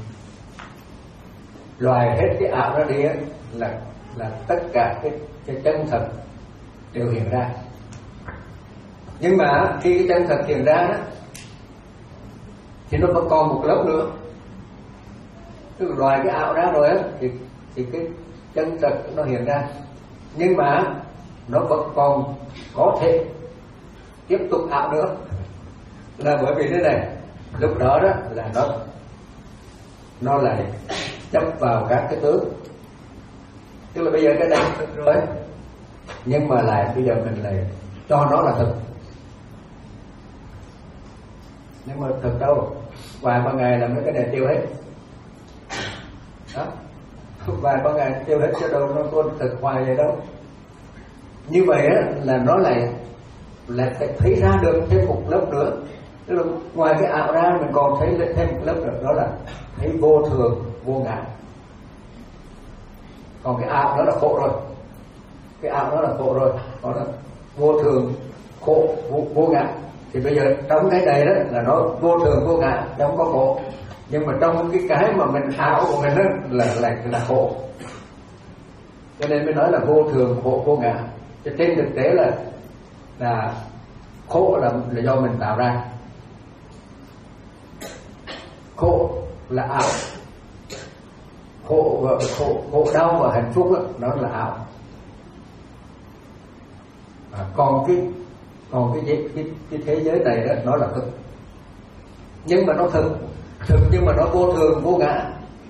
loại hết cái ảo ra đi là là tất cả cái cái chân thật đều hiện ra. Nhưng mà khi cái chân thật hiện ra đó thì nó vẫn còn một lớp nữa, tức là loại cái ảo ra rồi á thì thì cái chân thật nó hiện ra, nhưng mà nó vẫn còn có thể tiếp tục ảo nữa, là bởi vì thế này, lúc đó đó là nó nó lại chấp vào các cái tướng, tức là bây giờ cái này thực rồi nhưng mà lại bây giờ mình lại cho nó là thực, nhưng mà thực đâu, vài ba ngày là mấy cái này tiêu hết đó, vài ba ngày tiêu hết chứ đâu nó có thực hoài vậy đâu. Như vậy á là nó lại lại phải thấy ra được thêm một lớp nữa, tức là ngoài cái ảo ra mình còn thấy thêm một lớp nữa, đó là thấy vô thường vô ngã. Còn cái ảo đó là khổ rồi, cái ảo đó là khổ rồi, còn là vô thường khổ vô, vô ngã. Thì bây giờ trong cái này đó là nó vô thường vô ngã, không có khổ, nhưng mà trong cái cái mà mình ảo của mình đó là là là khổ, cho nên mới nói là vô thường khổ vô ngã. Cho trên thực tế là là khổ là, là do mình tạo ra, khổ là ảo, khổ và khổ, khổ đau và hạnh phúc đó, nó là ảo. À, còn cái còn cái, cái cái thế giới này đó nó là thực, nhưng mà nó thực thực nhưng mà nó vô thường vô ngã,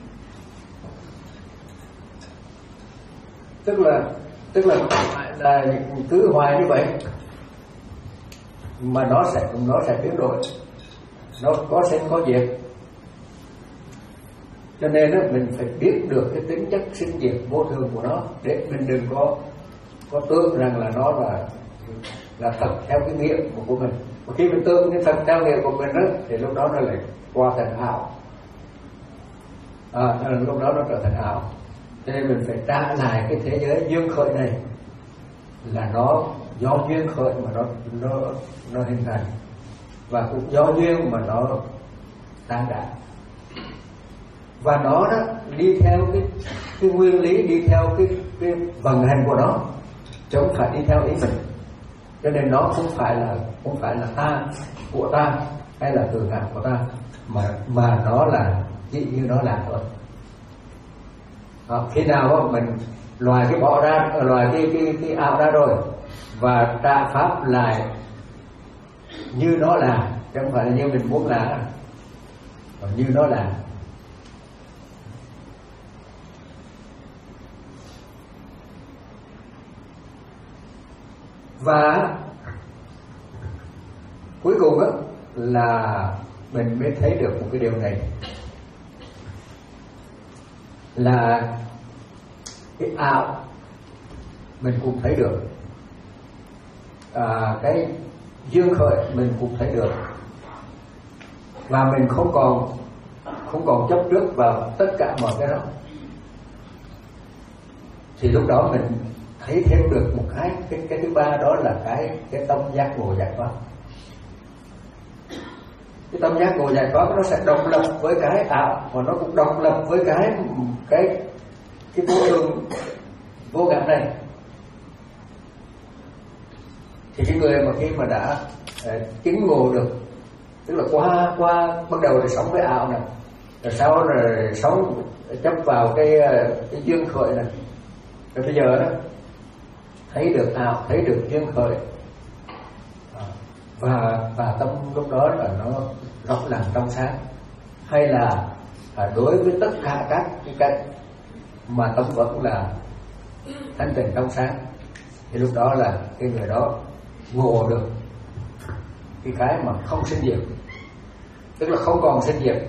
tức là tức là là cứ hoài như vậy mà nó sẽ nó sẽ biến đổi, nó có sinh có diệt. Cho nên đó, mình phải biết được cái tính chất sinh diệt vô thường của nó để mình đừng có có tưởng rằng là nó là là thật theo cái nghĩa của mình. Và khi mình tưởng cái thật theo nghĩa của mình đó, thì lúc đó nó lại qua thành ảo, à, lúc đó nó trở thành ảo. Cho nên mình phải trả lại cái thế giới duyên khởi này là nó do duyên khởi mà nó nó nó hình thành, và cũng do duyên mà nó tan rã, và nó đó đi theo cái cái nguyên lý, đi theo cái cái vận hành của nó, chứ không phải đi theo ý mình. Cho nên nó không phải là không phải là ta của ta hay là từ ngã của ta, mà mà nó là chỉ như nó là thôi. À, khi nào mình loài cái bỏ ra, loài cái cái cái ảo ra rồi và trả pháp lại như nó là, chứ không phải là như mình muốn là, mà như nó là. Và cuối cùng đó là mình mới thấy được một cái điều này, là cái ảo mình cũng thấy được, à, cái duyên khởi mình cũng thấy được, và mình không còn không còn chấp trước vào tất cả mọi cái đó. Thì lúc đó mình thấy thêm được một cái cái cái thứ ba, đó là cái cái tâm giác ngộ giải thoát. Cái tâm giác ngộ giải thoát nó sẽ độc lập với cái ảo, và nó cũng độc lập với cái cái cái vô thường vô ngã này. Thì cái người mà khi mà đã uh, chứng ngộ được, tức là qua qua bắt đầu thì sống với ảo này, rồi sau rồi sống chấp vào cái cái duyên khởi này, rồi bây giờ đó thấy được ảo, thấy được duyên khởi, và và tâm lúc đó là nó rộng lặng trong sáng, hay là à, đối với tất cả các cái cách mà tâm vẫn là thanh tịnh trong sáng, thì lúc đó là cái người đó ngộ được cái cái mà không sinh diệt, tức là không còn sinh diệt,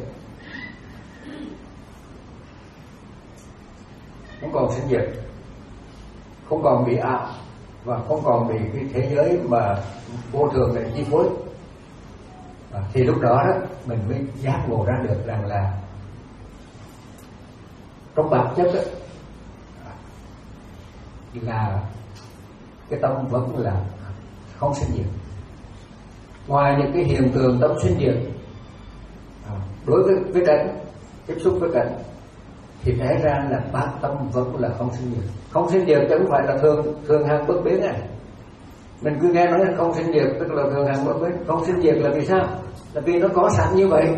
không còn sinh diệt, không còn bị ảo, và không còn bị cái thế giới mà vô thường này chi phối. À, thì lúc đó, đó mình mới giác ngộ ra được rằng là trong bản chất đó, là cái tâm vẫn là không sinh diệt. Ngoài những cái hiện tượng tâm sinh diệt đối với với cảnh, tiếp xúc với cảnh, thì thấy ra là bát tâm vẫn là không sinh diệt. Không sinh diệt chứ không phải là thường thường hằng bất biến này. Mình cứ nghe nói là không sinh diệt tức là thường hằng bất biến. Không sinh diệt là vì sao? Là vì nó có sẵn như vậy.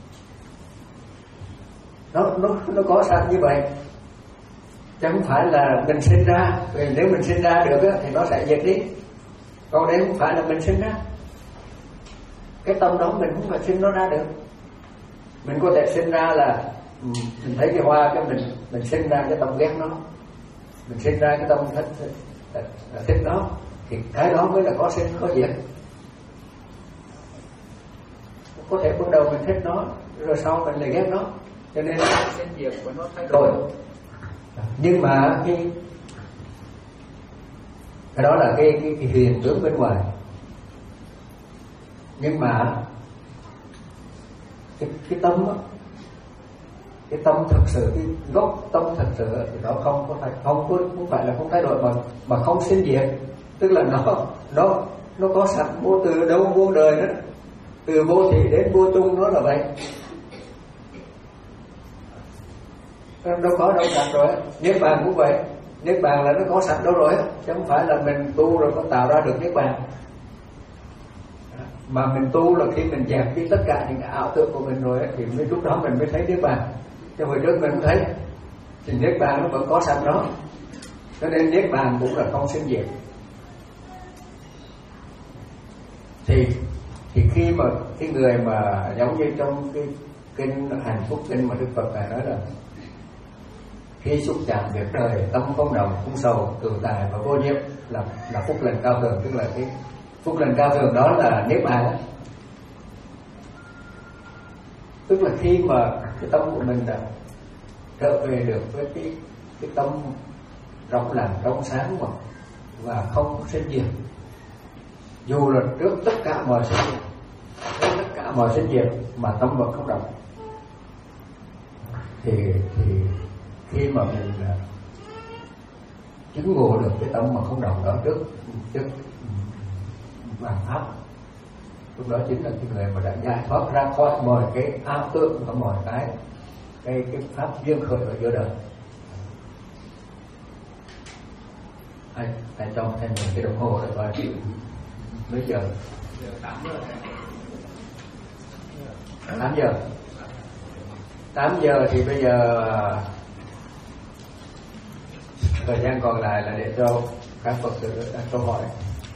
Nó nó nó có sẵn như vậy. Chứ không phải là mình sinh ra. Vì nếu mình sinh ra được á, thì nó sẽ diệt đi. Còn nếu không phải là mình sinh ra, cái tâm đó mình không phải sinh nó ra được. Mình có thể sinh ra là mình thấy cái hoa cái mình mình sinh ra cái tâm ghét nó, mình sinh ra cái tâm thích thích, thích nó, thì cái đó mới là có sinh có diệt. Có thể ban đầu mình thích nó rồi sau mình lại ghét nó, cho nên là sinh diệt của nó thay đổi. Nhưng mà cái cái đó là cái cái, cái hiện tượng bên ngoài. Nhưng mà cái, cái tâm đó, cái tâm thật sự, cái gốc tâm thật sự thì nó không có thay, không có không phải là không thay đổi mà mà không sinh diệt, tức là nó nó nó có sẵn vô từ đâu vô đời đó, từ vô thị đến vô chung nó là vậy. Đâu có đâu sẵn rồi. Niết bàn cũng vậy, niết bàn là nó có sẵn đâu rồi, chứ không phải là mình tu rồi có tạo ra được niết bàn. Mà mình tu là khi mình dẹp đi tất cả những ảo tưởng của mình rồi ấy, thì mới lúc đó mình mới thấy niết bàn. Chứ hồi trước mình không thấy. Thì niết bàn nó vẫn có sẵn đó. Cho nên niết bàn cũng là không sinh diệt. Thì thì khi mà cái người mà giống như trong cái kinh Hạnh Phúc Kinh mà Đức Phật này nói là khi xúc chạm việc đời, tâm không động, không sầu, tự tại và vô nhiễm là là phúc lành cao thượng, tức là cái phúc lành cao thượng đó là niết bàn đó. Tức là khi mà cái tâm của mình đã trở về được với cái cái tâm rộng lặng, trong sáng mà và không sinh diệt, dù là trước tất cả mọi sinh diệt, trước tất cả mọi sinh diệt mà tâm vẫn không động, thì thì khi mà mình chứng ngộ được cái tâm mà không động đó trước trước bản pháp, lúc đó chính là cái người mà đã giải thoát ra khỏi mọi cái ảo tưởng và mọi cái cái cái pháp duyên khởi ở giữa đời. Anh anh trong thêm một cái đồng hồ để coi mấy giờ? tám giờ. tám giờ thì bây giờ thời gian còn lại là để cho các Phật tử đặt câu hỏi.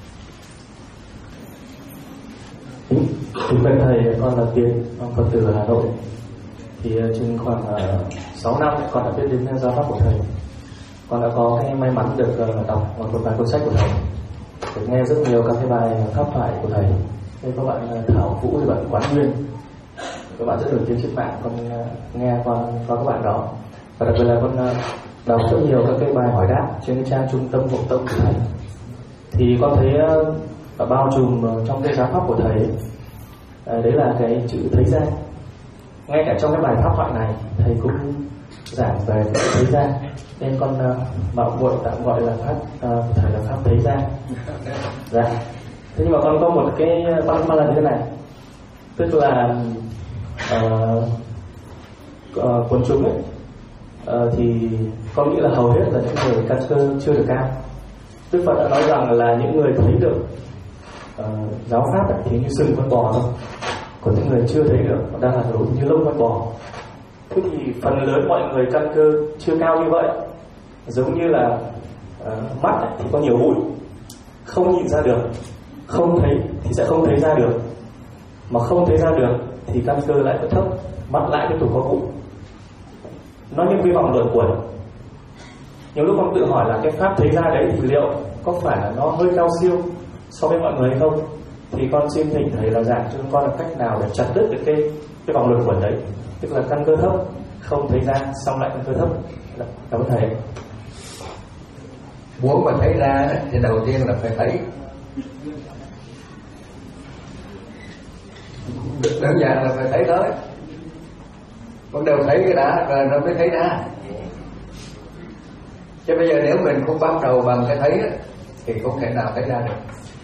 Kính bạch thầy, con là Tiến, con Phật tử ở Hà Nội. Thì chừng khoảng uh, sáu năm con đã biết đến giáo pháp của thầy. Con đã có cái may mắn được uh, đọc một vài cuốn sách của thầy, được nghe rất nhiều các cái bài pháp thoại của thầy. Thế các bạn uh, Thảo Vũ, thì bạn Quán Nguyên, các bạn rất nổi tiếng trên mạng, con uh, nghe qua qua các bạn đó. Và đặc biệt là con uh, đọc rất nhiều các cái bài hỏi đáp trên cái trang trung tâm hộ tông của thầy. Thì con thấy uh, bao trùm trong cái giáo pháp của thầy, uh, đấy là cái chữ thấy ra. Ngay cả trong cái bài pháp thoại này thầy cũng giảng về cái thấy ra, nên con uh, bảo muội tạm gọi là pháp uh, thầy là pháp thấy ra. Dạ. Thế nhưng mà con có một cái băn khoăn là như thế này, tức là uh, uh, quần chúng ấy, uh, thì con nghĩ là hầu hết là những người căn cơ chưa được cao. Đức Phật đã nói rằng là những người thấy được uh, giáo pháp ấy, thì như sừng con bò thôi, còn những người chưa thấy được đang là giống như lông con bò. Thế thì phần lớn mọi người căn cơ chưa cao như vậy, giống như là uh, mắt ấy, thì có nhiều bụi, không nhìn ra được, không thấy thì sẽ không thấy ra được, mà không thấy ra được thì căn cơ lại có thấp, mắt lại tiếp tục có bụi. Nó như cái vòng luẩn quẩn. Nhiều lúc con tự hỏi là cái pháp thấy ra đấy thì liệu có phải là nó hơi cao siêu so với mọi người hay không? Thì con xin thỉnh thầy là giảng cho con là cách nào để chặt đứt được cái cái vòng luẩn quẩn đấy, tức là căn cơ thấp không thấy ra, xong lại căn cơ thấp. Cảm ơn thầy. Muốn mà thấy ra thì đầu tiên là phải thấy. Đơn giản là phải thấy tới. Bắt đầu thấy cái đã rồi nó mới thấy ra. Chứ bây giờ nếu mình không bắt đầu bằng cái thấy á, thì không thể nào thấy ra được.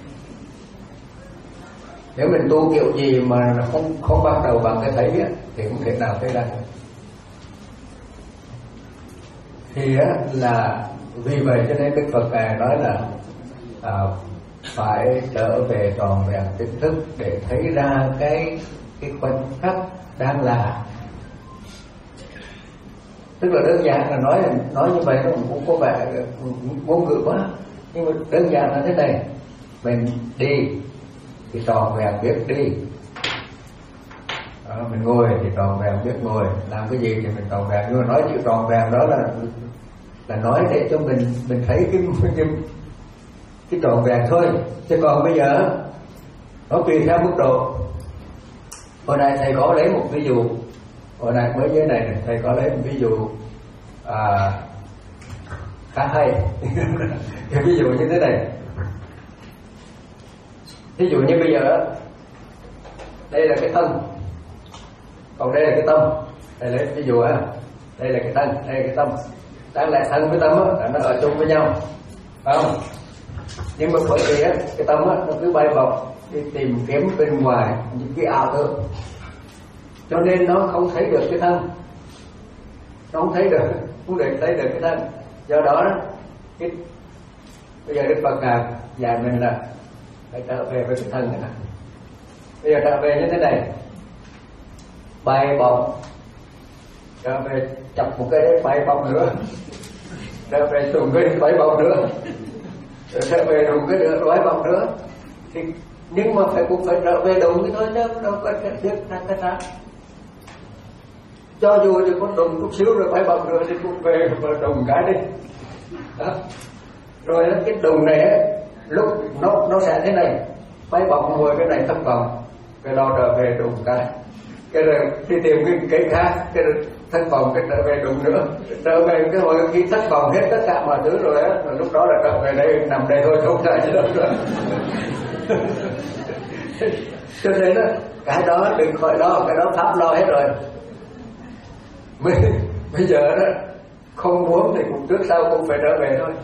Nếu mình tu kiểu gì mà không không bắt đầu bằng cái thấy á, thì không thể nào thấy ra được. Thì á, là vì vậy cho nên Đức Phật Ngài nói là à, phải trở về tròn vẹn tỉnh thức để thấy ra cái cái khoảnh khắc đang là. Tức là đơn giản là nói nói như vậy nó cũng có vẻ ngôn ngữ quá, nhưng mà đơn giản là thế này: mình đi thì tròn vẹn biết đi, đó, mình ngồi thì tròn vẹn biết ngồi, làm cái gì thì mình tròn vẹn. Nhưng mà nói chữ tròn vẹn đó là là nói để cho mình mình thấy cái cái, cái tròn vẹn thôi. Chứ còn bây giờ nó tùy theo mức độ. Hồi nay thầy có lấy một ví dụ, hồi nay mới dưới này thầy có lấy một ví dụ à, khá hay. Cái ví dụ như thế này. Ví dụ như bây giờ đây là cái thân, còn đây là cái tâm. Thầy lấy ví dụ á, đây là cái thân, đây là cái tâm. Đáng lẽ thân với tâm á, nó ở chung với nhau, phải không? Nhưng mà bởi vì á, cái tâm á, nó cứ bay bọc đi tìm kiếm bên ngoài những cái ảo tưởng, cho nên nó không thấy được cái thân, nó không thấy được, không để thấy được cái thân. Do đó cái bây giờ Đức Phật Ngài dạy mình là phải trở về với cái thân này. Bây giờ trở về như thế này: bay bọc, trở về chọc một cái đấy bay bọc nữa, trở về trùng cái bay bọc nữa, trở về trùng cái nữa bay bọc nữa. Thì nhưng mà phải cũng phải trở về đúng cái thôi chứ đâu có biết ra cái啥. Cho dù thì có đùng chút xíu rồi bay bọc nữa thì cũng về và đùng cái đi. Đó. Rồi cái đùng này ấy, lúc nó nó sẽ thế này: bay bọc ngồi cái này thất vọng, cái đó trở về đùng cái, cái rồi đi tìm cái cái khác, cái rồi thất vọng, cái trở về đùng nữa, trở về cái hồi khi thất vọng hết tất cả mọi thứ rồi á, rồi lúc đó là trở về đây, nằm đây thôi, không ra gì đâu nữa. Cho nên đó, cái đó đừng khỏi lo, cái đó Pháp lo hết rồi. Bây, bây giờ đó không muốn thì cũng trước sau cũng phải trở về thôi,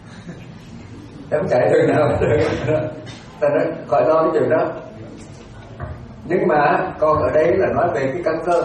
em chạy đường nào đường đó, ta nói khỏi lo cái chuyện đó. Nhưng mà còn ở đây là nói về cái căn cơ.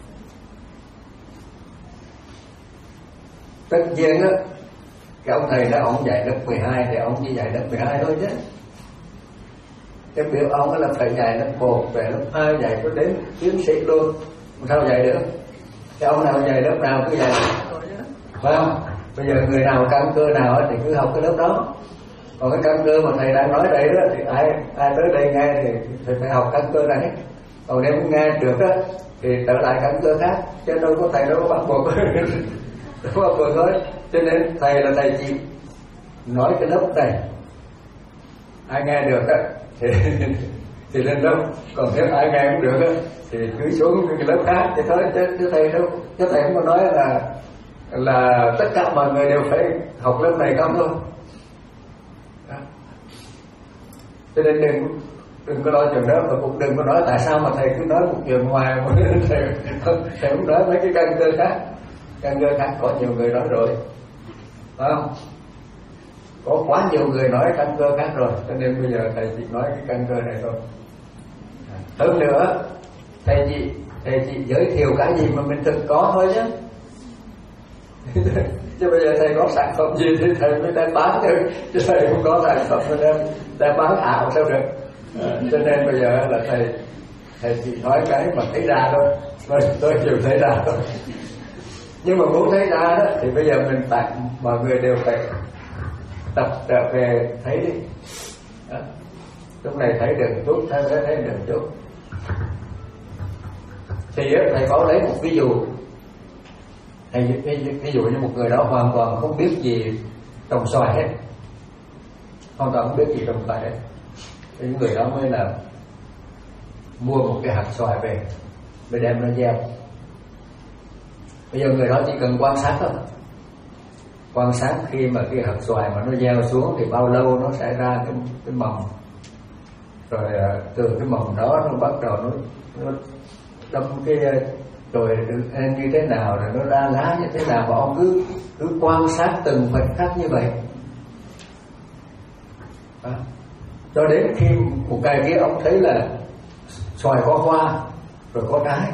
Tất nhiên á, cái ông thầy đó ông dạy lớp mười hai thì ông chỉ dạy lớp mười hai thôi chứ. Cái biểu ông là phải dạy lớp một, về lớp hai dạy cho đến tiến sĩ luôn, sao dạy được? Cái ông nào dạy lớp nào cứ dạy, phải không? Bây giờ người nào căn cơ nào thì cứ học cái lớp đó. Còn cái căn cơ mà thầy đang nói đây đó thì ai ai tới đây nghe thì thầy phải học căn cơ này. Còn nếu không nghe được đó thì trở lại căn cơ khác, chứ đâu có thầy đâu có bắt buộc. Đâu có bắt buộc thôi. Cho nên thầy là thầy chỉ nói cái lớp này, ai nghe được á thì thì lên lớp, còn nếu ai nghe không được á thì cứ xuống cái lớp khác thì thôi. Chứ, chứ thầy đâu, chứ thầy không có nói là là tất cả mọi người đều phải học lớp này không thôi. Đó. Cho nên đừng đừng có lo chuyện đó, và cũng đừng có nói tại sao mà thầy cứ nói một chuyện hoài mà thầy, thầy không nói mấy cái căn cơ khác. Căn cơ khác có nhiều người nói rồi, phải không? Có quá nhiều người nói căn cơ khác rồi, cho nên bây giờ thầy chỉ nói cái căn cơ này thôi. Hơn nữa, thầy chỉ thầy chỉ giới thiệu cái gì mà mình thực có thôi chứ. Chứ bây giờ thầy có sản phẩm gì thì thầy mới đem bán được, chứ thầy không có sản phẩm mà đem đem bán ảo sao được. À, cho nên bây giờ là thầy thầy chỉ nói cái mà thấy ra thôi, tôi tôi chịu thấy ra thôi. Nhưng mà muốn thấy ra đó thì bây giờ mình phải, mọi người đều phải tập trở về thấy đi. Đó. Lúc này thấy được chút, thấy thấy, thấy được chút. Thì thầy có lấy một ví dụ. Thầy ví, ví dụ như một người đó hoàn toàn không biết gì trồng xoài hết, hoàn toàn không biết gì trồng xoài hết. Thì những người đó mới là mua một cái hạt xoài về, mới đem nó gieo. Bây giờ người đó chỉ cần quan sát thôi, quan sát khi mà cái hạt xoài mà nó gieo xuống thì bao lâu nó sẽ ra cái cái mầm, rồi từ cái mầm đó nó bắt đầu nó, nó đâm cái rồi như thế nào, rồi nó ra lá như thế nào, và ông cứ cứ quan sát từng khoảnh khắc như vậy. À, cho đến khi một ngày kia ông thấy là xoài có hoa rồi có trái,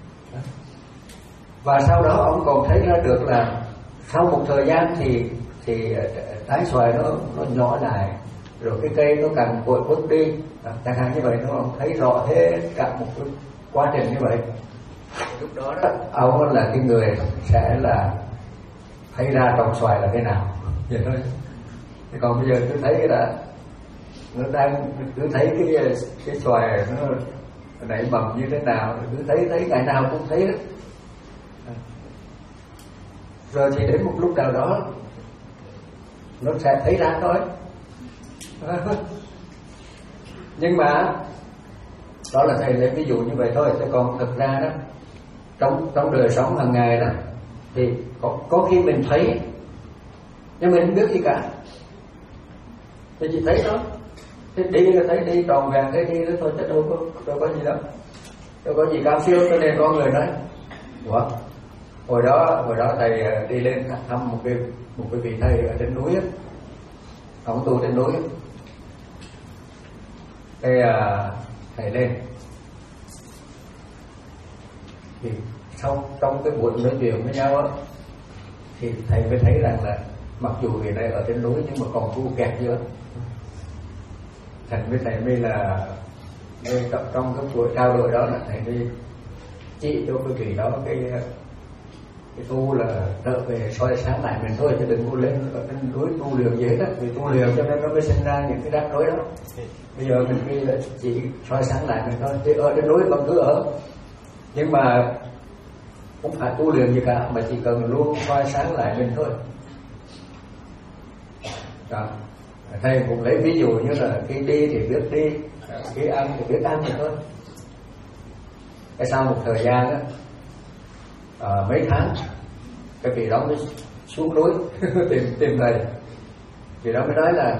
và sau đó ông còn thấy ra được là sau một thời gian thì thì trái xoài nó nó nhỏ lại, rồi cái cây nó càng cội bớt đi, chẳng hạn như vậy. Nó ông thấy rõ hết cả một cái quá trình như vậy. Lúc đó đó ông là cái người sẽ là thấy ra trồng xoài là thế nào vậy thôi. Thì còn bây giờ cứ thấy là nó đang cứ thấy cái cái xoài nó nảy mầm như thế nào, cứ thấy thấy ngày nào cũng thấy đó. Rồi thì đến một lúc nào đó nó sẽ thấy ra thôi. Nhưng mà đó là thầy lấy ví dụ như vậy thôi, chứ còn thực ra đó trong trong đời sống hàng ngày đó thì có có khi mình thấy nhưng mình không biết gì cả, thì chỉ thấy đó, thế đi là thấy đi tròn vẹn, thấy đi đó thôi, chứ đâu có đâu có gì đâu, đâu có gì cao siêu. Cho nên có người nói, ủa, hồi đó hồi đó thầy đi lên thăm một cái một cái vị thầy ở trên núi á, ông tu trên núi á. Cái thầy lên thì sau trong cái buổi nói chuyện với nhau á, thì thầy mới thấy rằng là mặc dù vị này ở trên núi nhưng mà còn tu kẹt nữa. Thành với thầy mới là mới trong cái buổi trao đổi đó là thầy đi chỉ cho cái vị đó cái cái tu là trở về soi sáng lại mình thôi, chứ đừng có lên ở trên núi tu luyện gì hết á. Vì tu luyện cho nên nó mới sinh ra những cái rắc rối đó. Bây giờ mình đi là chỉ soi sáng lại mình thôi, thì ở trên núi còn cứ ở, nhưng mà không phải tu luyện gì cả, mà chỉ cần luôn soi sáng lại mình thôi. Đó. Thầy cũng lấy ví dụ như là khi đi thì biết đi, khi ăn thì biết ăn vậy thôi. Cái sau một thời gian đó, à, mấy tháng, cái vị đó mới xuống núi tìm tìm thầy. Vị đó mới nói là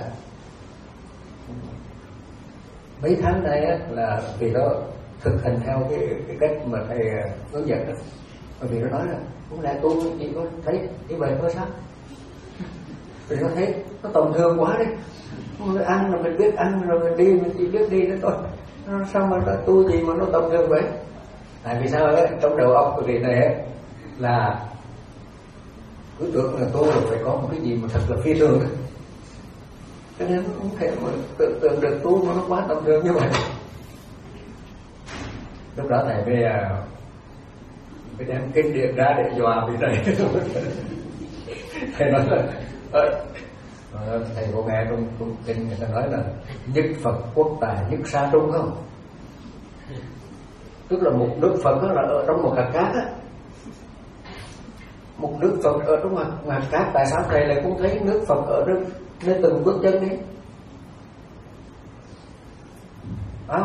mấy tháng nay á, là vị đó thực hành theo cái cái cách mà thầy hướng dẫn đó. Và vị đó nói là cũng lẽ tu chỉ có thấy như vậy thôi sao? Vì nó thấy nó tầm thường quá đấy. Mình ăn là mình biết ăn, rồi mình đi mình chỉ biết đi đó thôi. Nó sao mà nó tu gì mà nó tầm thường vậy? Tại vì sao ấy, trong đầu óc của vị này ấy, là cứ tưởng là tu là phải có một cái gì mà thật là phi thường đó. Cho nên không thể mà tưởng tượng được tu mà nó quá tầm thường như vậy. Lúc đó thầy mới mới đem kinh điển ra để dọa vị này. Thầy nói là ờ, thầy có nghe trong, trong kinh người ta nói là nhất Phật quốc tài nhất sa trung không? Tức là một nước Phật đó là ở trong một hạt cát á. Một nước Phật ở trong một hạt cát, tại sao thầy lại cũng thấy nước Phật ở nơi, nơi từng bước chân đi? À,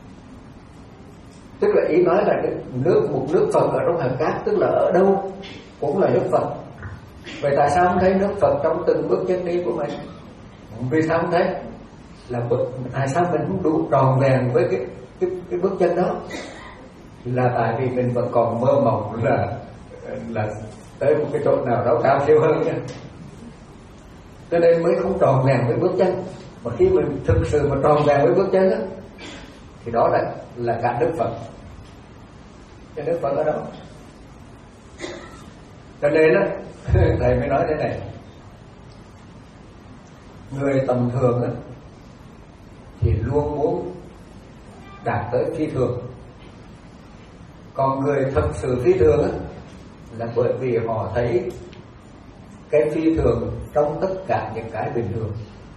tức là ý nói là nước một nước Phật ở trong hạt cát, tức là ở đâu cũng là nước Phật. Vậy tại sao không thấy nước Phật trong từng bước chân đi của mình? Vì sao không thấy? Là tại sao mình không đủ tròn vẹn với cái cái, cái bước chân đó? Là tại vì mình vẫn còn mơ mộng là là tới một cái chỗ nào đó cao siêu hơn nha. Cho nên mới không tròn vẹn với bước chân. Mà khi mình thực sự mà tròn vẹn với bước chân đó, thì đó là là cả Đức Phật. Cái Đức Phật ở đó. Cho nên đó, thầy mới nói thế này: người tầm thường đó, thì luôn muốn đạt tới phi thường. Còn người thật sự phi thường đó, là bởi vì họ thấy cái phi thường trong tất cả những cái bình thường.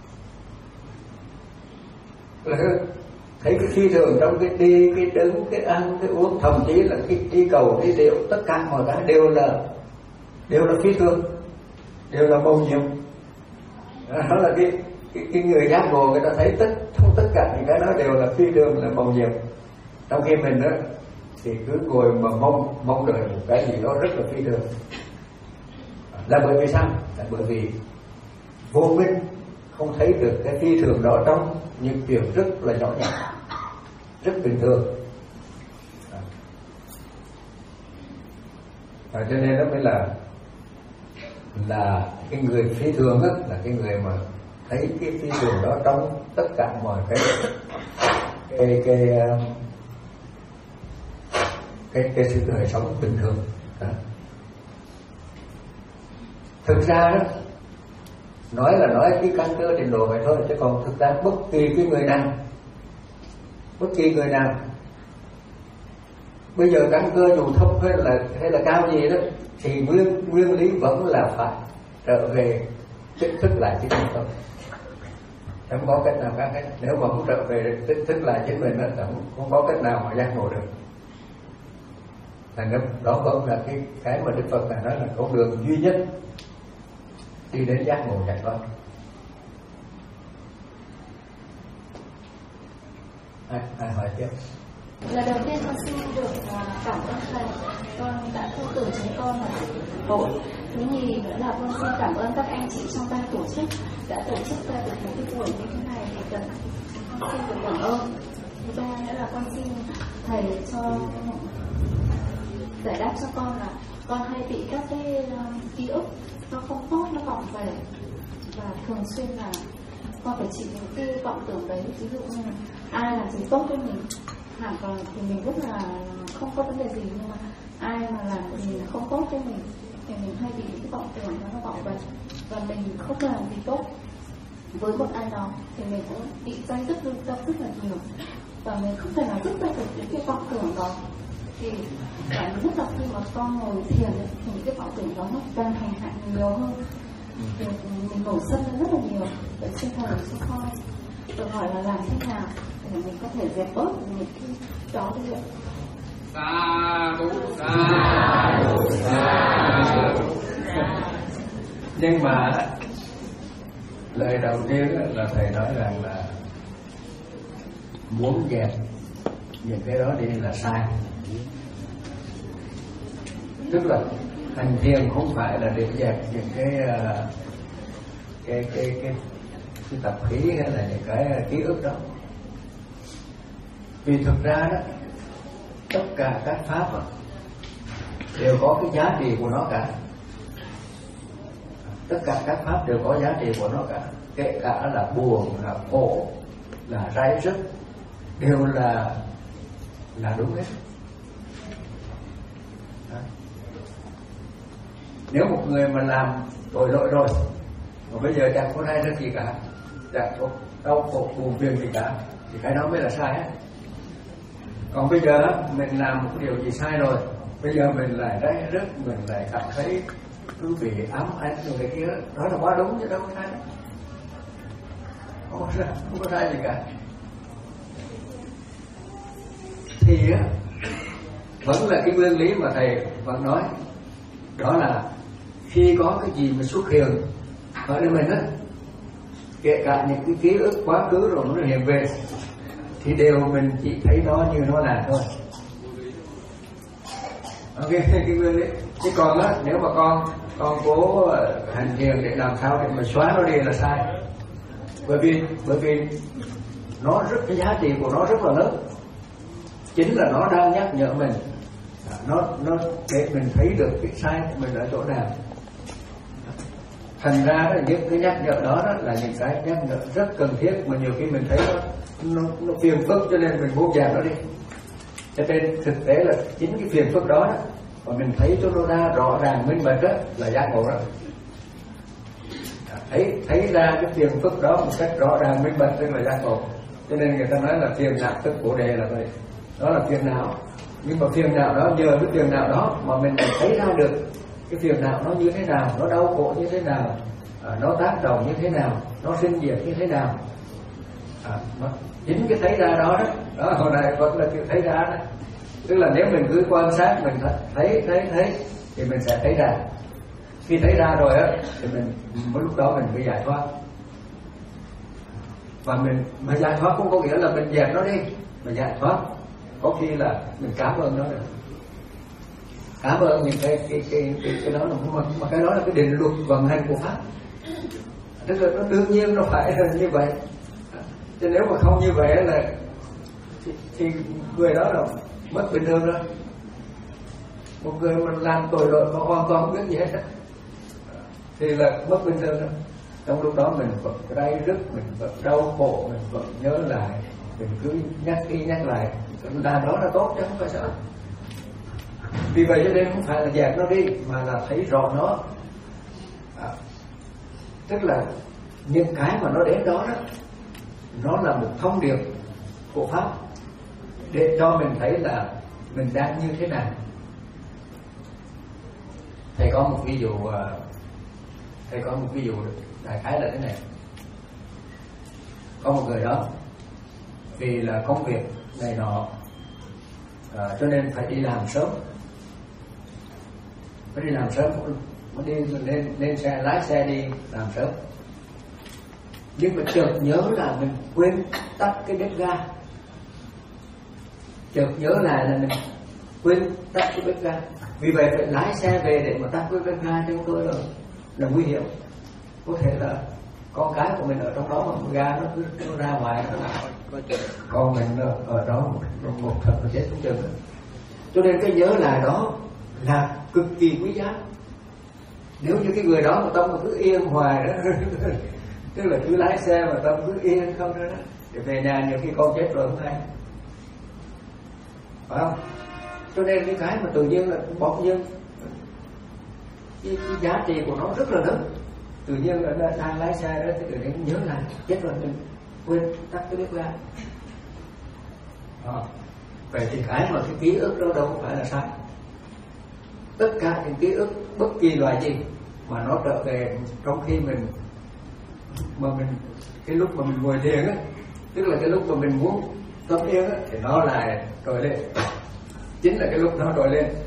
Thấy cái phi thường trong cái đi, cái đứng, cái ăn, cái uống, thậm chí là cái đi cầu, đi điệu, tất cả mọi cái đều là đều là phi thường, đều là mầu nhiệm. Đó là cái cái, cái người giác ngộ, người ta thấy tất trong tất cả những cái đó đều là phi thường, là mầu nhiệm. Trong khi mình đó thì cứ ngồi mà mong mong đợi một cái gì đó rất là phi thường. Là bởi vì sao? Là bởi vì vô minh không thấy được cái phi thường đó trong những chuyện rất là nhỏ nhặt, rất bình thường. à, cho nên đó mới là là cái người phi thường á, là cái người mà thấy cái phi thường đó trong tất cả mọi cái cái cái cái, cái sự đời sống bình thường đó. Thực ra đó, nói là nói cái căn cơ trình độ vậy thôi, chứ còn thực ra bất kỳ cái người nào bất kỳ người nào bây giờ căn cơ dù thấp hay là hay là cao gì đó thì nguyên nguyên lý vẫn là phải trở về tỉnh thức lại chính mình thôi, không có cách nào khác hết. Nếu mà không trở về tỉnh thức lại chính mình đó, không, không có cách nào mà giác ngộ được. Thành ra đó vẫn là cái cái mà Đức Phật đã nói là con đường duy nhất đi đến giác ngộ giải thoát. Ai, ai hỏi tiếp? Là đầu tiên con xin được cảm ơn thầy, con đã không tưởng chúng con là tội. Thứ nhì nữa là con xin cảm ơn các anh chị trong ban tổ chức đã tổ chức ra được một cái buổi như thế này thì cần con xin được cảm ơn. Thứ ba nữa là con xin thầy cho giải đáp cho con là con hay bị các cái uh, ký ức nó không tốt nó vọng về, và thường xuyên là con phải chịu những cái vọng tưởng đấy. Ví dụ như là ai làm gì tốt với mình hẳn còn thì mình rất là không có vấn đề gì, nhưng mà ai mà làm gì không tốt với mình thì mình hay bị những cái vọng tưởng nó vọng về, và mình không làm gì tốt với một ai đó thì mình cũng bị dây dứt lương tâm rất là nhiều, và mình không thể nào dứt ra được những cái vọng tưởng đó. Thì và nhất là khi mà con ngồi thiền ấy, thì những cái vọng tưởng đó nó càng hành hạ nhiều hơn, thì mình nổi sân lên rất là nhiều. Vậy xin thầy xin con tôi hỏi là làm thế nào để mình có thể dẹp bớt những cái đó đi ạ? Sa thú sa thú sa thú. Nhưng mà lời đầu tiên là thầy nói rằng là muốn dẹp những cái đó đi là sai. Tức là hành thiền không phải là để dẹp những cái cái cái cái, cái tập khí hay là những cái ký ức đó. Vì thực ra đó tất cả các pháp đó, đều có cái giá trị của nó cả. Tất cả các pháp đều có giá trị của nó cả, kể cả là buồn, là khổ, là ray rứt, đều là là đúng hết. Đó. Nếu một người mà làm tội lỗi rồi mà bây giờ chẳng có ray rứt gì cả, chẳng có đau khổ buồn phiền gì cả, thì cái đó mới là sai hết. Còn bây giờ mình làm một điều gì sai rồi, bây giờ mình lại ray rứt, mình lại cảm thấy cứ bị ám ảnh rồi cái kia, đó là quá đúng chứ đâu có sai. Không có sai, không có sai gì cả. Thì á, vẫn là cái nguyên lý mà thầy vẫn nói, đó là khi có cái gì mà xuất hiện ở nơi mình á, kể cả những cái ký ức quá khứ rồi nó hiện về, thì đều mình chỉ thấy nó như nó là thôi. Ok, cái nguyên lý. Chứ còn á, nếu mà con con cố hành thiền để làm sao để mà xóa nó đi là sai. Bởi vì bởi vì nó rất cái giá trị của nó rất là lớn. Chính là nó đang nhắc nhở mình, nó nó để mình thấy được cái sai của mình ở chỗ nào. Thành ra đó, những cái nhắc nhở đó, đó là những cái nhắc nhở rất cần thiết, mà nhiều khi mình thấy nó nó, nó phiền phức cho nên mình muốn dẹp nó đi. Cho nên thực tế là chính cái phiền phức đó, đó mà mình thấy cho nó ra rõ ràng minh bạch đó là giác ngộ đó. Thấy thấy ra cái phiền phức đó một cách rõ ràng minh bạch tức là giác ngộ. Cho nên người ta nói là phiền não tức bồ đề là vậy. Đó là phiền não. Nhưng mà phiền não đó, nhờ cái phiền não đó mà mình thấy ra được cái phiền não nó như thế nào, nó đau khổ như thế nào, à, nó tác động như thế nào, nó sinh diệt như thế nào. À, chính cái thấy ra đó đó, đó hồi này vẫn là cái thấy ra đó. Tức là nếu mình cứ quan sát, mình thấy thấy thấy thì mình sẽ thấy ra. Khi thấy ra rồi á thì mình mới lúc đó mình mới giải thoát. Và mình mà giải thoát cũng có nghĩa là mình dẹp nó đi, mà giải thoát có khi là mình cảm ơn nó được. Cảm ơn những cái cái cái cái, cái đó là mà, mà cái đó là cái định luật vận hành của pháp. Tức là nó đương nhiên nó phải là như vậy. Chứ nếu mà không như vậy là thì, thì người đó là mất bình thường rồi. Một người mà làm tội lỗi mà hoàn toàn không biết gì hết á, thì là mất bình thường đó. Trong lúc đó mình vẫn đay rứt, mình vẫn đau khổ, mình vẫn nhớ lại, mình cứ nhắc đi nhắc lại, làm đó là tốt chứ không phải sao. Vì vậy cho nên không phải là dẹp nó đi, mà là thấy rõ nó. À, tức là những cái mà nó đến đó đó, nó là một thông điệp của Pháp để cho mình thấy là mình đang như thế nào. Thầy có một ví dụ, thầy có một ví dụ đại khái là thế này. Có một người đó vì là công việc này nọ, à, cho nên phải đi làm sớm, phải đi làm sớm, mới đi lên lên xe, lái xe đi làm sớm. Nhưng mà chợt nhớ là mình quên tắt cái bếp ga, chợt nhớ lại là mình quên tắt cái bếp ga. Vì vậy phải lái xe về để mà tắt cái bếp ga, chứ không là, là nguy hiểm. Có thể là con cái của mình ở trong đó mà ga nó cứ nó ra ngoài, nó con mình ở đó một thật nó chết không chừng. Cho nên cái nhớ lại đó là cực kỳ quý giá. Nếu như cái người đó mà tâm mà cứ yên hoài đó tức là cứ lái xe mà tâm cứ yên không đó, đó thì về nhà nhiều khi con chết rồi không hay, phải không? Cho nên cái cái mà tự nhiên là bỗng nhiên cái, cái giá trị của nó rất là lớn. Tự nhiên là đang lái xe đó thì tự nhiên nhớ lại chết rồi, mình quên tắt cái bếp ga. À, vậy thì cái mà cái ký ức đó đâu có phải là sai. Tất cả những ký ức bất kỳ loại gì mà nó trở về trong khi mình mà mình cái lúc mà mình ngồi thiền á, tức là cái lúc mà mình muốn tâm yên á, thì nó lại trồi lên, chính là cái lúc nó trồi lên.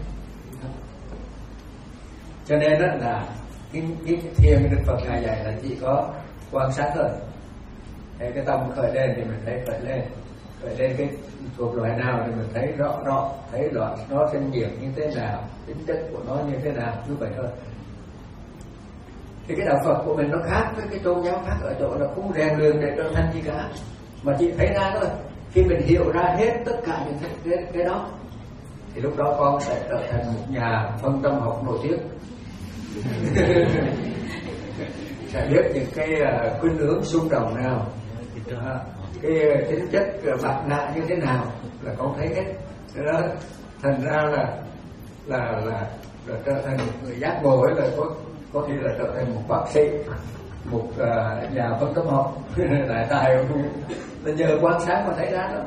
Cho nên đó là cái, cái thiền Đức Phật ngài dạy là chỉ có quan sát thôi. Thế cái tâm khởi lên thì mình thấy khởi lên, khởi lên cái thuộc loại nào thì mình thấy rõ rõ, thấy rõ nó sinh diệt như thế nào, tính chất của nó như thế nào, như vậy thôi. Thì cái đạo Phật của mình nó khác với cái tôn giáo khác ở chỗ là không rèn luyện để trở thành gì cả, mà chỉ thấy ra thôi. Khi mình hiểu ra hết tất cả những cái, cái, cái đó thì lúc đó con sẽ trở thành một nhà phân tâm học nổi tiếng. Sẽ biết những cái uh, khuynh hướng xung động nào, uh, cái tính chất uh, bạc nạ như thế nào là con thấy hết. Đó thành ra là là là, là trở thành một người giác ngộ ấy, là có có thể là trở thành một bác sĩ, một uh, nhà phân tâm học đại tài là nhờ quan sát mà thấy ra đó.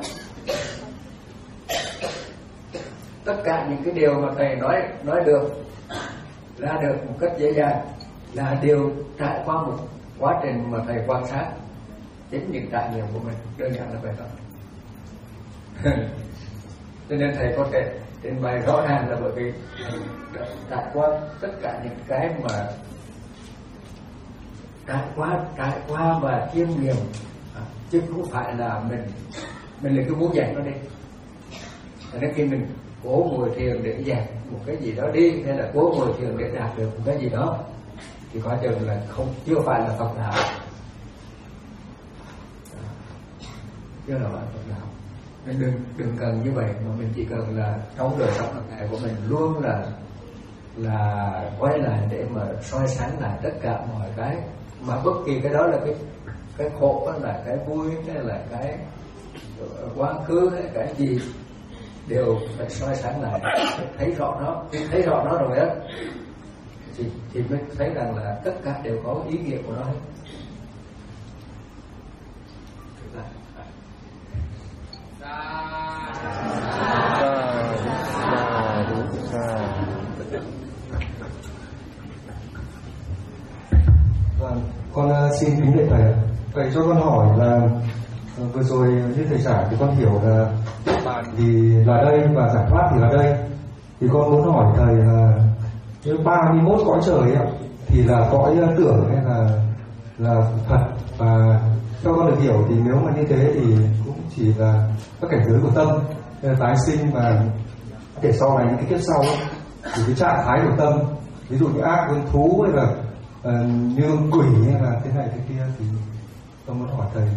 Tất cả những cái điều mà thầy nói nói được ra được một cách dễ dàng là điều trải qua một quá trình mà thầy quan sát chính những trải nghiệm của mình, đơn giản là vậy thôi. Cho nên thầy có thể trình bày rõ ràng là bởi vì trải qua tất cả những cái mà trải qua trải qua và chiêm nghiệm, chứ không phải là mình mình là cứ muốn dạy nó đi. Nên khi mình cố ngồi thiền để dẹp một cái gì đó đi, hay là cố ngồi thiền để đạt được một cái gì đó, thì coi chừng là không, chưa phải là Phật đạo, chưa là Phật đạo. Nên đừng đừng cần như vậy, mà mình chỉ cần là trong đời sống hàng ngày của mình luôn là là quay lại để mà soi sáng lại tất cả mọi cái, mà bất kỳ cái đó là cái cái khổ, đó là cái vui, hay là cái quá khứ, hay cái gì đều phải soi sáng lại, thấy rõ nó. Khi thấy rõ nó rồi á thì, thì mới thấy rằng là tất cả đều có ý nghĩa của nó hết. Vâng, con xin kính lễ thầy. Thầy cho con hỏi là vừa rồi như thầy giảng thì con hiểu là thì là đây và giải thoát thì là đây. Thì con muốn hỏi thầy là như ba mươi mốt cõi trời ấy, thì là cõi tưởng hay là là thật, và theo con được hiểu thì nếu mà như thế thì cũng chỉ là các cảnh giới của tâm tái sinh, và để sau này những cái kiếp sau ấy, thì cái trạng thái của tâm, ví dụ như ác với thú hay là uh, như quỷ hay là thế này thế kia, thì con muốn hỏi thầy.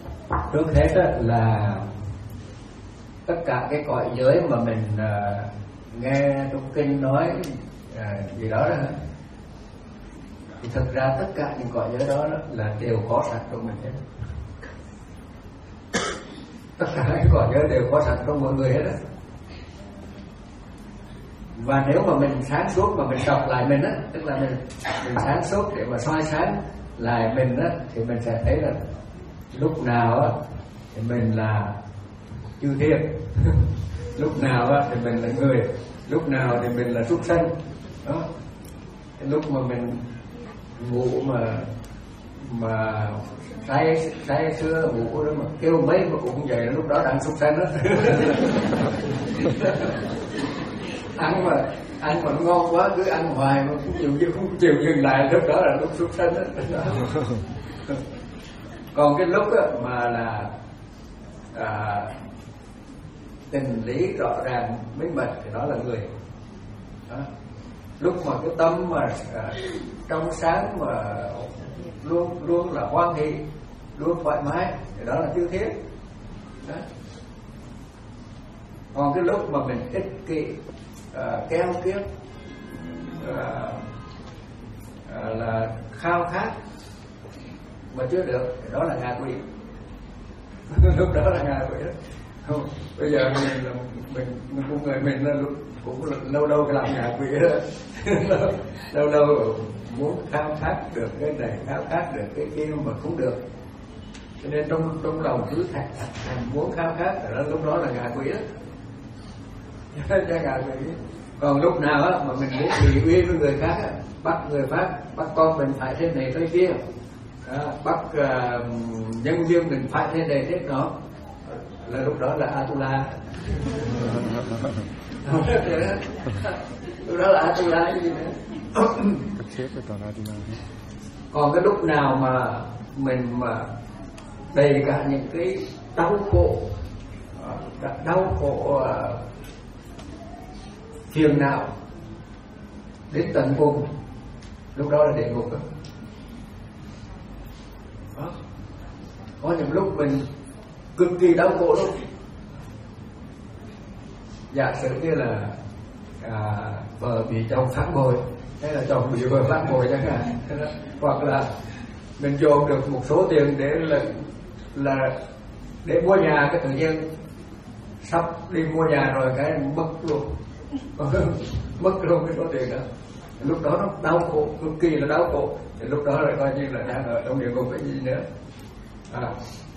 Trước hết là tất cả cái cõi giới mà mình uh, nghe trong kinh nói à, gì đó đó, thì thực ra tất cả những cõi giới đó, đó là đều có sẵn trong mình hết. Tất cả những cõi giới đều có sẵn trong mọi người hết đó. Và nếu mà mình sáng suốt mà mình đọc lại mình á, tức là mình mình sáng suốt để mà soi sáng lại mình á, thì mình sẽ thấy là lúc nào á thì mình là chư thiên, lúc nào á thì mình là người, lúc nào thì mình là súc sanh đó. Cái lúc mà mình ngủ mà mà say say sưa ngủ đó mà kêu mấy mà cũng không dậy, lúc đó đang súc sanh đó. ăn mà ăn mà ngon quá cứ ăn hoài mà cũng chịu không chịu dừng lại, lúc đó là lúc súc sanh đó. Còn cái lúc á, mà là à, tình lý rõ ràng minh bạch thì đó là người đó. Lúc mà cái tâm mà à, trong sáng mà luôn luôn là hoan hỷ, luôn thoải mái thì đó là chư thiên đó. Còn cái lúc mà mình ích kỷ à, keo kiết à, à, là khao khát mà chưa được thì đó là ngạ quỷ. Lúc đó là ngạ quỷ đó. Không, bây giờ mình là mình mình cũng người mình là cũng lâu lâu cái làm ngạ quỷ đó. Lâu lâu muốn khao khát được cái này, khao khát được cái kia mà không được, cho nên trong trong lòng cứ thành thành muốn khao khát, rồi đó, lúc đó là ngạ quỷ đó. Ngạ quỷ. Còn lúc nào á mà mình muốn bị uy với người khác á, bắt người khác, bắt con mình phải thế này thế kia, à, bắt uh, nhân viên mình phải thế này thế đó, là lúc đó là Atula. Lúc đó là Atula gì nữa. Còn cái lúc nào mà mình mà đầy cả những cái đau khổ, đau khổ phiền não đến tận cùng, lúc đó là địa ngục đó. Đó. Có những lúc mình cực kỳ đau khổ luôn. Giả sử như là à, vợ bị chồng phản bội, hay là chồng bị vợ phản bội chẳng hạn, hoặc là mình dồn được một số tiền để là là để mua nhà, cái tự nhiên sắp đi mua nhà rồi cái mất luôn. Mất luôn cái số tiền đó, lúc đó nó đau khổ, cực kỳ là đau khổ, thì lúc đó là coi như là đang ở trong địa ngục cái gì nữa. À.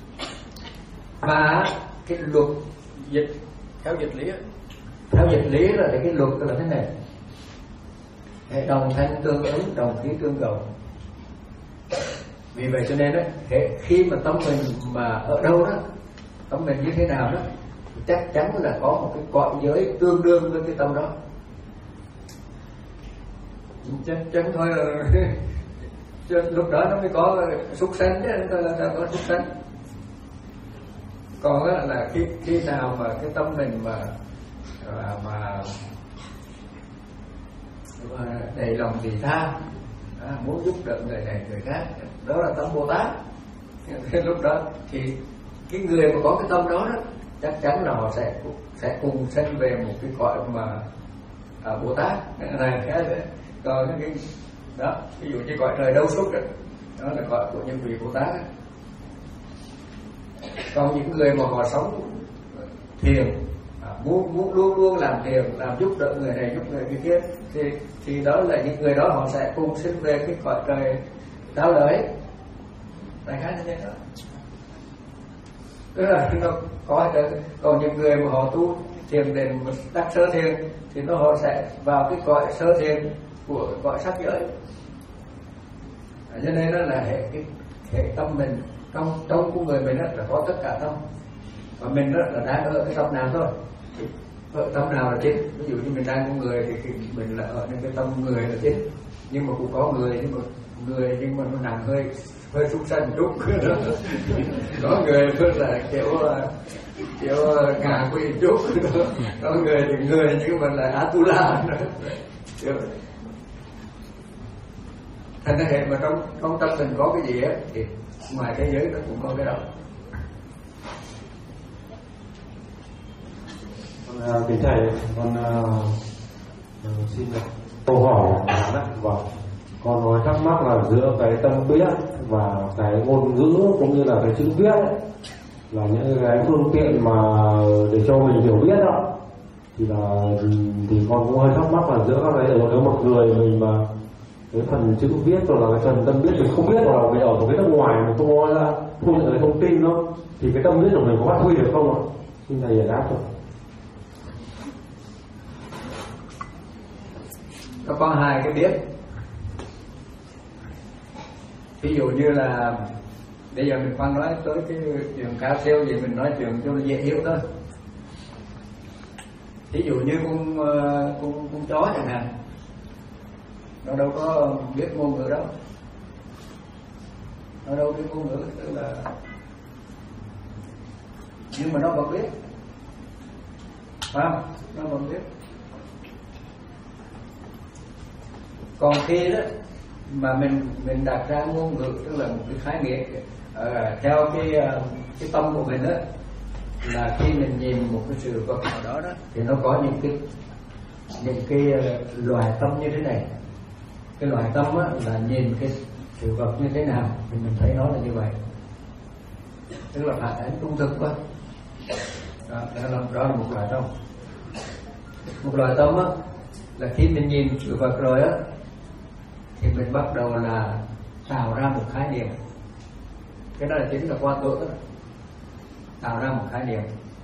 Và cái luật dịch theo dịch lý, theo dịch lý là cái luật là thế này: hệ đồng thanh tương ứng, đồng khí tương cầu. Vì vậy cho nên đó, khi mà tâm mình mà ở đâu đó, tâm mình như thế nào đó, chắc chắn là có một cái cõi giới tương đương với cái tâm đó. Chắc chắn thôi là lúc đó nó mới có súc sanh chứ, nó có súc sanh. Còn đó là khi khi nào mà cái tâm mình mà mà, mà, mà đầy lòng vị tha, à, muốn giúp đỡ người này người khác, đó là tâm Bồ Tát. Lúc đó thì cái người mà có cái tâm đó, đó chắc chắn là họ sẽ sẽ cùng sanh về một cái cõi mà à, Bồ Tát này cái còn cái đó, ví dụ như cõi trời đâu xuất đó, đó là cõi của những vị Bồ Tát đó. Còn những người mà họ sống thiền, à, muốn muốn luôn luôn làm thiền, làm giúp đỡ người này giúp người kia, thì thì đó là những người đó họ sẽ cùng sinh về cái cõi trời đau đớn, đại khái như thế đó. Tức là nó có trời. Còn những người mà họ tu thiền đến đắc sơ thiền thì nó họ sẽ vào cái cõi sơ thiền của cõi sắc giới. À, cho nên đó là hệ cái hệ tâm mình trong trong của người mình đó là có tất cả tâm, và mình đó là đang ở cái tâm nào thôi, ở tâm nào là chính. Ví dụ như mình đang con người thì mình là ở những cái tâm người là chính, nhưng mà cũng có người nhưng mà người nhưng mà nó nặng hơi hơi súc sanh chút. Có người rất là kiểu kiểu ngạ quỷ chút, có người thì người nhưng mà là Atula. Thành ra hệ mà trong trong tâm mình có cái gì á thì ngoài thế giới nó cũng có cái đó. Vị thầy, con Ừ, xin câu hỏi là vâng, con nói thắc mắc là giữa cái tâm biết và cái ngôn ngữ cũng như là cái chữ viết ấy, là những cái phương tiện mà để cho mình hiểu biết đó, thì là thì con cũng hơi thắc mắc là giữa các cái, nếu một người mình mà cái phần chữ viết rồi là cái phần tâm biết mình không biết, hoặc là mình ở một cái nước ngoài mình không có ra thu nhận cái thông tin đó, thì cái tâm biết của mình có phát huy được không ạ? Xin thầy giải đáp cho. Nó có hai cái biết. Ví dụ như là bây giờ mình khoan nói tới cái chuyện cao siêu gì, mình nói chuyện cho nó dễ hiểu thôi. Ví dụ như con con con chó chẳng hạn, nó đâu có biết ngôn ngữ đâu, nó đâu biết ngôn ngữ, tức là nhưng mà nó vẫn biết, phải không? Nó vẫn biết. Còn khi đó mà mình mình đặt ra ngôn ngữ, tức là một cái khái niệm uh, theo cái uh, cái tâm của mình đó, là khi mình nhìn một cái sự vật nào đó đó thì nó có những cái những cái uh, loại tâm như thế này. Cái loại tâm á, là nhìn cái sự vật như thế nào thì mình thấy nó là như vậy, tức là phản ánh trung thực quá. Đó, đó, đó là một loại tâm. Một loại tâm á, là khi mình nhìn sự vật rồi á thì mình bắt đầu là tạo ra một khái niệm. Cái đó là chính là quan tưởng đó. Tạo ra một khái niệm.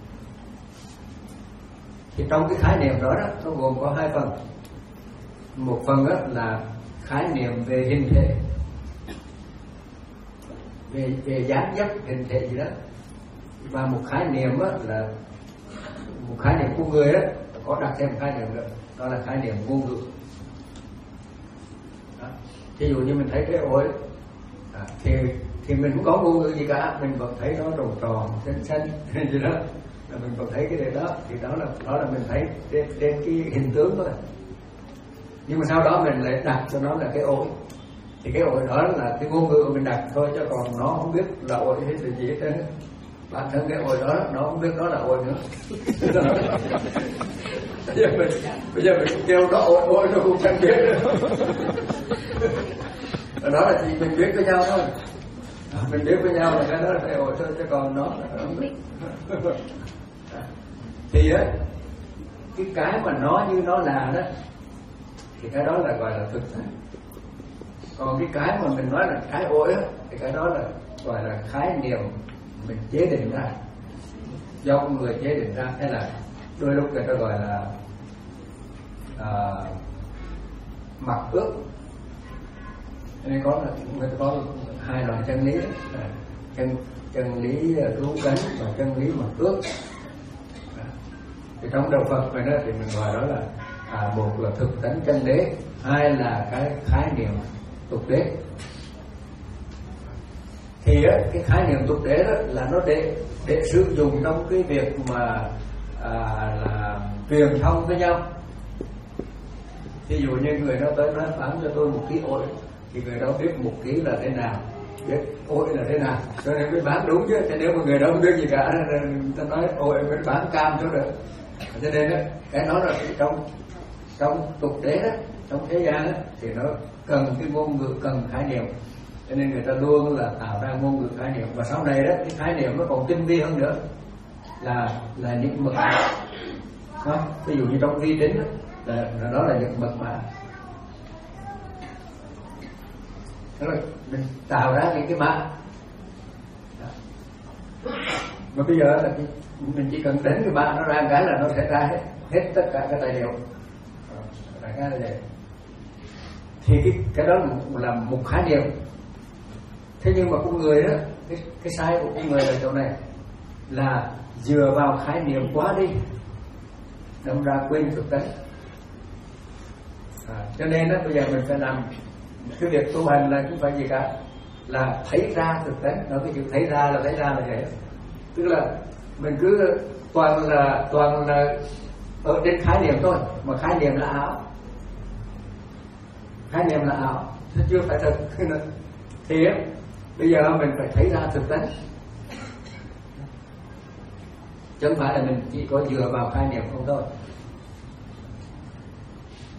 Thì trong cái khái niệm đó, đó nó gồm có hai phần. Một phần đó là khái niệm về hình thể, về, về dáng dấp hình thể gì đó. Và một khái niệm đó là một khái niệm của người đó, có đặt thêm một khái niệm nữa, đó là khái niệm ngôn ngữ. Ví dụ như mình thấy cái ổi à, thì thì mình không có ngôn ngữ gì cả, mình vẫn thấy nó tròn tròn xanh xanh gì đó, là mình vẫn thấy cái điều đó, thì đó là đó là mình thấy trên, trên cái hình tướng thôi. Nhưng mà sau đó mình lại đặt cho nó là cái ổi, thì cái ổi đó là cái ngôn ngữ mình đặt thôi, chứ còn nó không biết là ổi hay là gì hết trơn. Bản thân cái ổi đó nó không biết nó là ổi nữa. Bây giờ mình bây giờ mình kêu nó ổi ổi nó cũng chẳng biết nữa. Đó là chỉ mình biết với nhau thôi, mình biết với nhau là cái đó là cái ổi thôi, chứ còn nó là không biết. Thì á, cái cái mà nó như nó là đó thì cái đó là gọi là thực tại. Còn cái cái mà mình nói là cái ổi á thì cái đó là gọi là khái niệm mình chế định ra, do con người chế định ra. Hay là đôi lúc người ta gọi là à, mặc ước. Nên có người ta có hai loại chân lý đó. chân chân lý cứu cánh và chân lý mặc ước. Thì trong đạo Phật này đó thì mình gọi đó là à, một là thực tánh chân đế, hai là cái khái niệm tục đế. Thì á, cái khái niệm tục đế đó là nó để để sử dụng trong cái việc mà à, là truyền thông với nhau. Ví dụ như người đó tới nói bán cho tôi một ký ổi, thì người đó biết một ký là thế nào, biết ổi là thế nào, cho nên mới bán đúng chứ. Chứ nếu mà người đó không biết gì cả, ta nói ổi mới bán cam cho được. Cho nên đó, cái đó là trong trong tục đế đó, trong thế gian đó, thì nó cần cái ngôn ngữ, cần khái niệm. Cho nên người ta luôn là tạo ra ngôn ngữ khái niệm. Và sau này đó, cái khái niệm nó còn tinh vi hơn nữa, là là những mật mã. Ví dụ như trong vi tính đó, là, là đó là những mật mã. Đó là mình tạo ra những cái mã. Mà bây giờ là mình chỉ cần đánh cái mã nó ra cái là nó sẽ ra hết, hết tất cả các tài liệu. Đại khái là vậy. Thì cái, cái đó là một khái niệm. Thế nhưng mà con người đó, cái, cái sai của con người là chỗ này, là dựa vào khái niệm quá đi, đâm ra quên thực tế. À, cho nên đó, bây giờ mình phải làm cái việc tu hành là không phải gì cả, là thấy ra thực tế. Nói cái chữ thấy ra là thấy ra là vậy. Tức là mình cứ toàn là toàn là ở trên khái niệm thôi, mà khái niệm là ảo, khái niệm là ảo, chứ chưa phải thật. Thì bây giờ mình phải thấy ra thực tế, chứ không phải là mình chỉ có dựa vào khái niệm không thôi.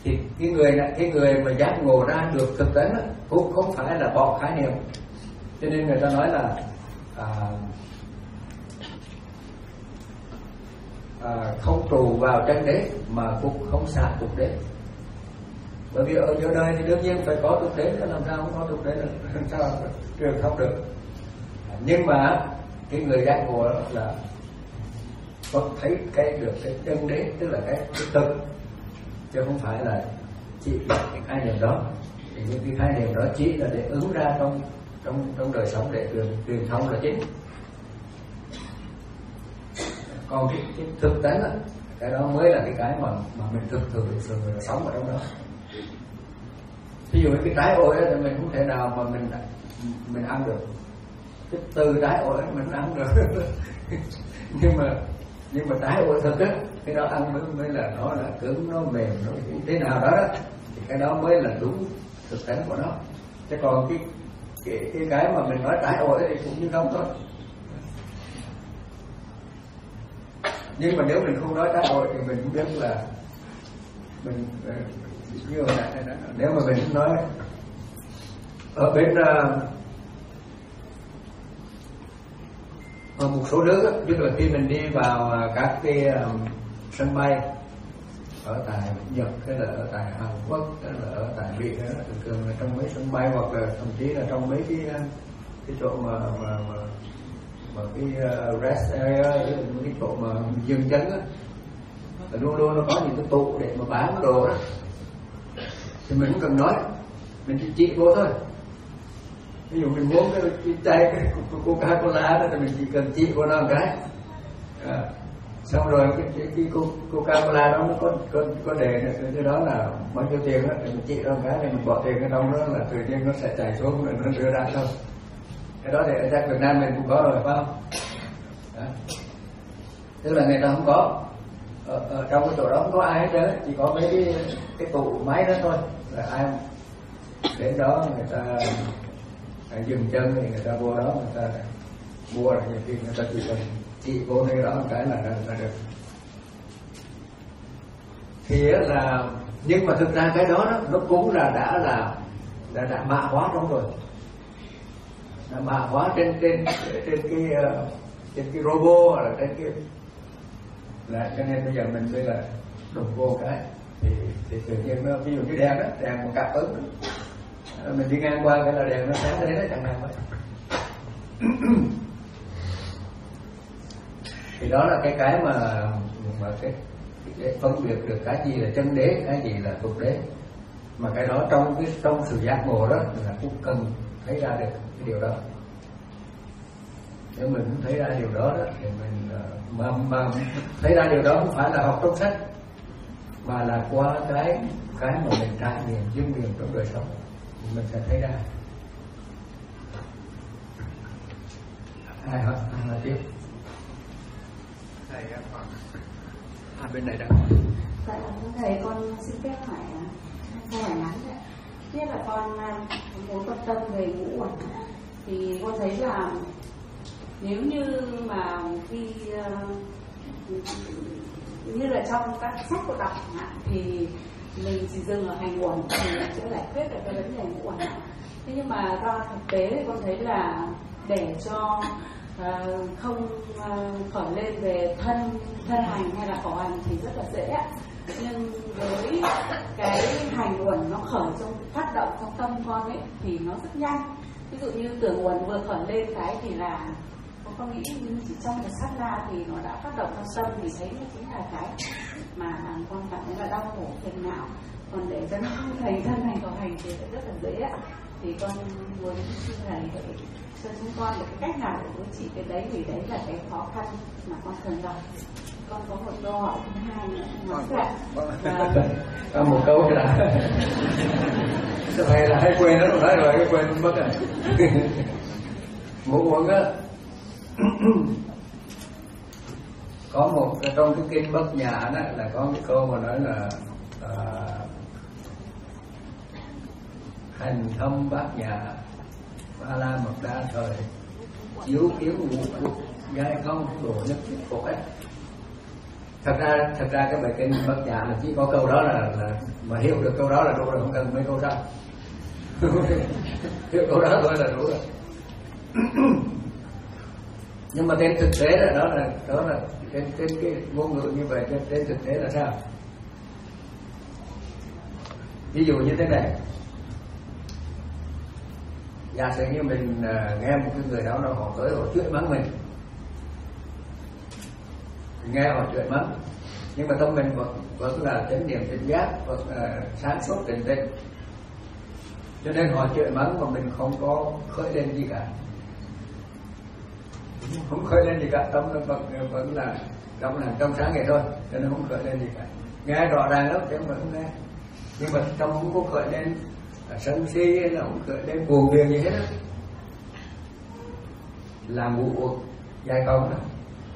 Thì cái người này, cái người mà giác ngộ ra được thực tánh đó, cũng không phải là bỏ khái niệm. Cho nên người ta nói là à, à, không trụ vào chân đế mà cũng không xa tục đế. Bởi vì ở giữa đời thì đương nhiên phải có tục đế, làm sao không có tục đế được, làm sao trường không được. Nhưng mà cái người giác ngộ là có thấy cái được cái chân đế, tức là cái, cái thực, chứ không phải là chỉ là cái khái niệm đó. Thì những cái khái niệm đó chỉ là để ứng ra trong trong trong đời sống để truyền truyền thông là chính. Còn cái, cái thực tế là cái đó mới là cái cái mà mà mình thực sự sự sống ở trong đó. Ví dụ cái trái ổi thì mình không thể nào mà mình mình ăn được. Cái từ trái ổi mình ăn được. nhưng mà nhưng mà trái ổi thực á, cái đó ăn mới, mới là nó là cứng, nó mềm, nó thế nào đó, đó thì cái đó mới là đúng thực tế của nó. Chứ còn cái cái cái, cái mà mình nói trái ổi thì cũng như không thôi. Nhưng mà nếu mình không nói trái ổi thì mình cũng biết là mình như hồi nãy đó, nếu mà mình nói ở bên ở một số nước, tức là khi mình đi vào các cái um, sân bay ở tại Nhật, hay là ở tại Hàn Quốc, hay là ở tại Mỹ, thường thường là trong mấy sân bay hoặc là thậm chí là trong mấy cái cái chỗ mà mà mà, mà cái uh, rest area, cái chỗ mà dừng chân á, luôn luôn nó có những cái tủ để mà bán đồ đó, thì mình không cần nói, mình chỉ chỉ vô thôi. Ví dụ mình muốn cái, cái chai cái Coca-Cola đó thì mình chỉ cần chỉ vô nó một cái, à, xong rồi cái, cái, cái Coca-Cola đó nó có có có đề cái đó là bao nhiêu tiền đó, thì mình chỉ đó cái này mình bỏ tiền cái trong đó là tự nhiên nó sẽ chảy xuống rồi nó đưa ra thôi. Cái đó thì ở chắc Việt Nam mình cũng có rồi phải không? Đó. Tức là người ta không có ở, ở trong cái chỗ đó không có ai hết trơn, chỉ có mấy cái cái tủ máy đó thôi, là ai đến đó người ta dừng chân thì người ta vô đó người ta mua, rồi nhiều khi người ta chỉ cần chỉ vô đây đó một cái là là được. Thì là nhưng mà thực ra cái đó, đó nó cũng là đã là đã đã mã hóa trong rồi, đã mã hóa trên trên trên cái trên cái robot hoặc là trên cái là, cho nên bây giờ mình đây là đụng vô cái thì thì tự nhiên nó, ví dụ như đèn đó, đèn một cặp ứng mình đi ngang qua cái là đèn nó sáng đấy, nó chẳng nào vậy. Thì đó là cái cái mà mà cái để phân biệt được cái gì là chân đế, cái gì là tục đế. Mà cái đó trong cái trong sự giác ngộ đó là cũng cần thấy ra được cái điều đó. Nếu mình không thấy ra điều đó, đó thì mình mà, mà thấy ra điều đó không phải là học trong sách, mà là qua cái cái mà mình trải nghiệm chứng nghiệm trong đời sống thì mình sẽ thấy ra. Ai hỏi, ai hỏi tiếp? Thầy còn à, bên này đang hỏi. Dạ, thầy con xin phép hỏi câu hỏi ngắn đấy. Biết là con muốn quan tâm về ngũ uẩn, thì con thấy là nếu như mà khi như là trong các sách của đọc thì mình chỉ dừng ở hành uẩn thì mình sẽ giải quyết được cái vấn đề ngũ uẩn. Thế nhưng mà do thực tế thì con thấy là để cho uh, không uh, khởi lên về thân thân hành hay là khẩu hành thì rất là dễ, nhưng với cái hành uẩn nó khởi trong phát động trong tâm con ấy thì nó rất nhanh. Ví dụ như tưởng uẩn vừa khởi lên cái thì là con nghĩ chỉ trong một sát na thì nó đã phát động trong tâm, thì thấy nó chính là cái mà con cảm thấy là đau khổ phiền não. Còn để cho nó không thành thân hành khẩu hành thì rất là dễ ạ. Thì con muốn xin thầy cho chúng con được cái cách nào để đối trị cái đấy, vì đấy là cái khó khăn mà con cần gặp. Con có một câu hỏi thứ hai nữa nói là có một câu là thầy là hay quên nó nói rồi, cái quên mất rồi. Ngũ uẩn á, có một trong cái kinh Bát Nhã đó là có cái câu mà nói là uh, hành thâm bát nhã, ba la mật đa thời, chiếu kiến ngũ uẩn, giai không độ nhất thiết của cách. thật ra thật ra cái bài kinh Bát Nhã là chỉ có câu đó là, là mà hiểu được câu đó là đủ rồi, không cần mấy câu sau. Hiểu câu đó thôi là đủ rồi. Nhưng mà trên thực tế là đó là đó là trên trên cái ngôn ngữ như vậy, trên, trên thực tế là sao? Ví dụ như thế này, giả sử như mình uh, nghe một cái người đó nó họ tới họ chửi mắng mình, nghe họ chửi mắng, nhưng mà tâm mình vẫn vẫn là chánh niệm tỉnh giác, vẫn uh, sáng suốt tỉnh tĩnh, cho nên họ chửi mắng mà mình không có khởi lên gì cả, không khởi lên gì cả, tâm nó vẫn vẫn là trong là trong sáng vậy thôi, cho nên không khởi lên gì cả, nghe rõ ràng lắm chứ vẫn nghe, nhưng mà trong không có khởi lên sân si hay là không khởi lên buồn phiền gì hết á, là ngũ uẩn giai công đó,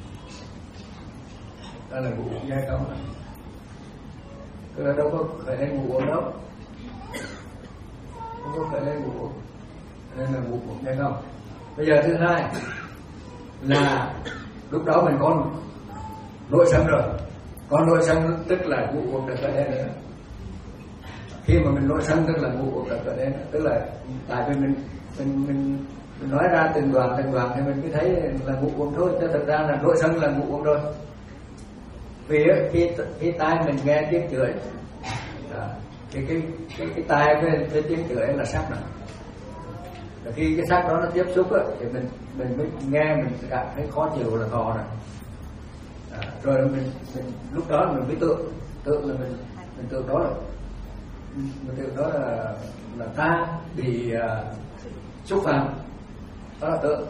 đó là ngũ uẩn giai công đó, tức là đâu có khởi lên ngũ uẩn đâu, không có khởi lên ngũ uẩn, nên là ngũ uẩn giai công. Bây giờ thứ hai là lúc đó mình có nội sân rồi, còn nội sân tức là ngũ uẩn được khởi lên nữa. Khi mà mình nội sân tức là ngũ uẩn được khởi lên, tức là tại vì mình mình mình, mình nói ra từng đoạn từng đoạn thì mình cứ thấy là ngũ uẩn thôi, chứ thực ra là nội sân là ngũ uẩn rồi. Vì khi khi tai mình nghe tiếng chửi, thì cái cái cái tai với cái tiếng chửi là sắc này. Và khi cái sắc đó nó tiếp xúc á, thì mình mình mới nghe mình cảm thấy khó chịu là thọ này. À, rồi mình, mình lúc đó mình mới tưởng tưởng là mình mình tưởng đó là mình tưởng đó là là ta bị uh, xúc phạm, đó là tưởng.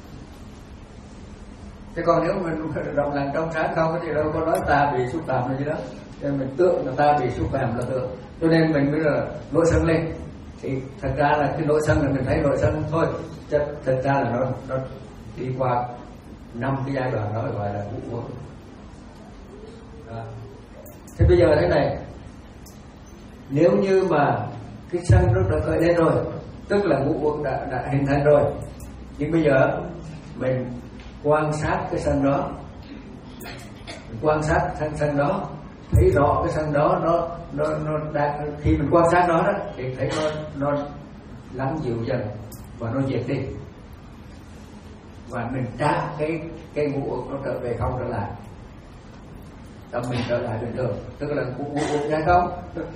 Thế còn nếu mình rộng lặng trong sáng không thì đâu có nói ta bị xúc phạm là gì đó, nên mình tưởng là ta bị xúc phạm là tưởng, cho nên mình mới là nổi sân lên. Thì thật ra là cái nỗi sân là mình thấy nỗi sân thôi, chứ thật ra là nó nó đi qua năm cái giai đoạn đó gọi là ngũ uẩn. Thế bây giờ thế này, nếu như mà cái sân nó đã khởi lên rồi, tức là ngũ uẩn đã, đã hình thành rồi, nhưng bây giờ mình quan sát cái sân đó, mình quan sát sân sân đó, thấy rõ cái sân đó nó nó nó đang, khi mình quan sát nó đó thì thấy nó nó lắng dịu dần và nó diệt đi, và mình trả cái cái ngũ uẩn nó trở về không trở lại, tâm mình trở lại bình thường, tức là ngũ uẩn giải không.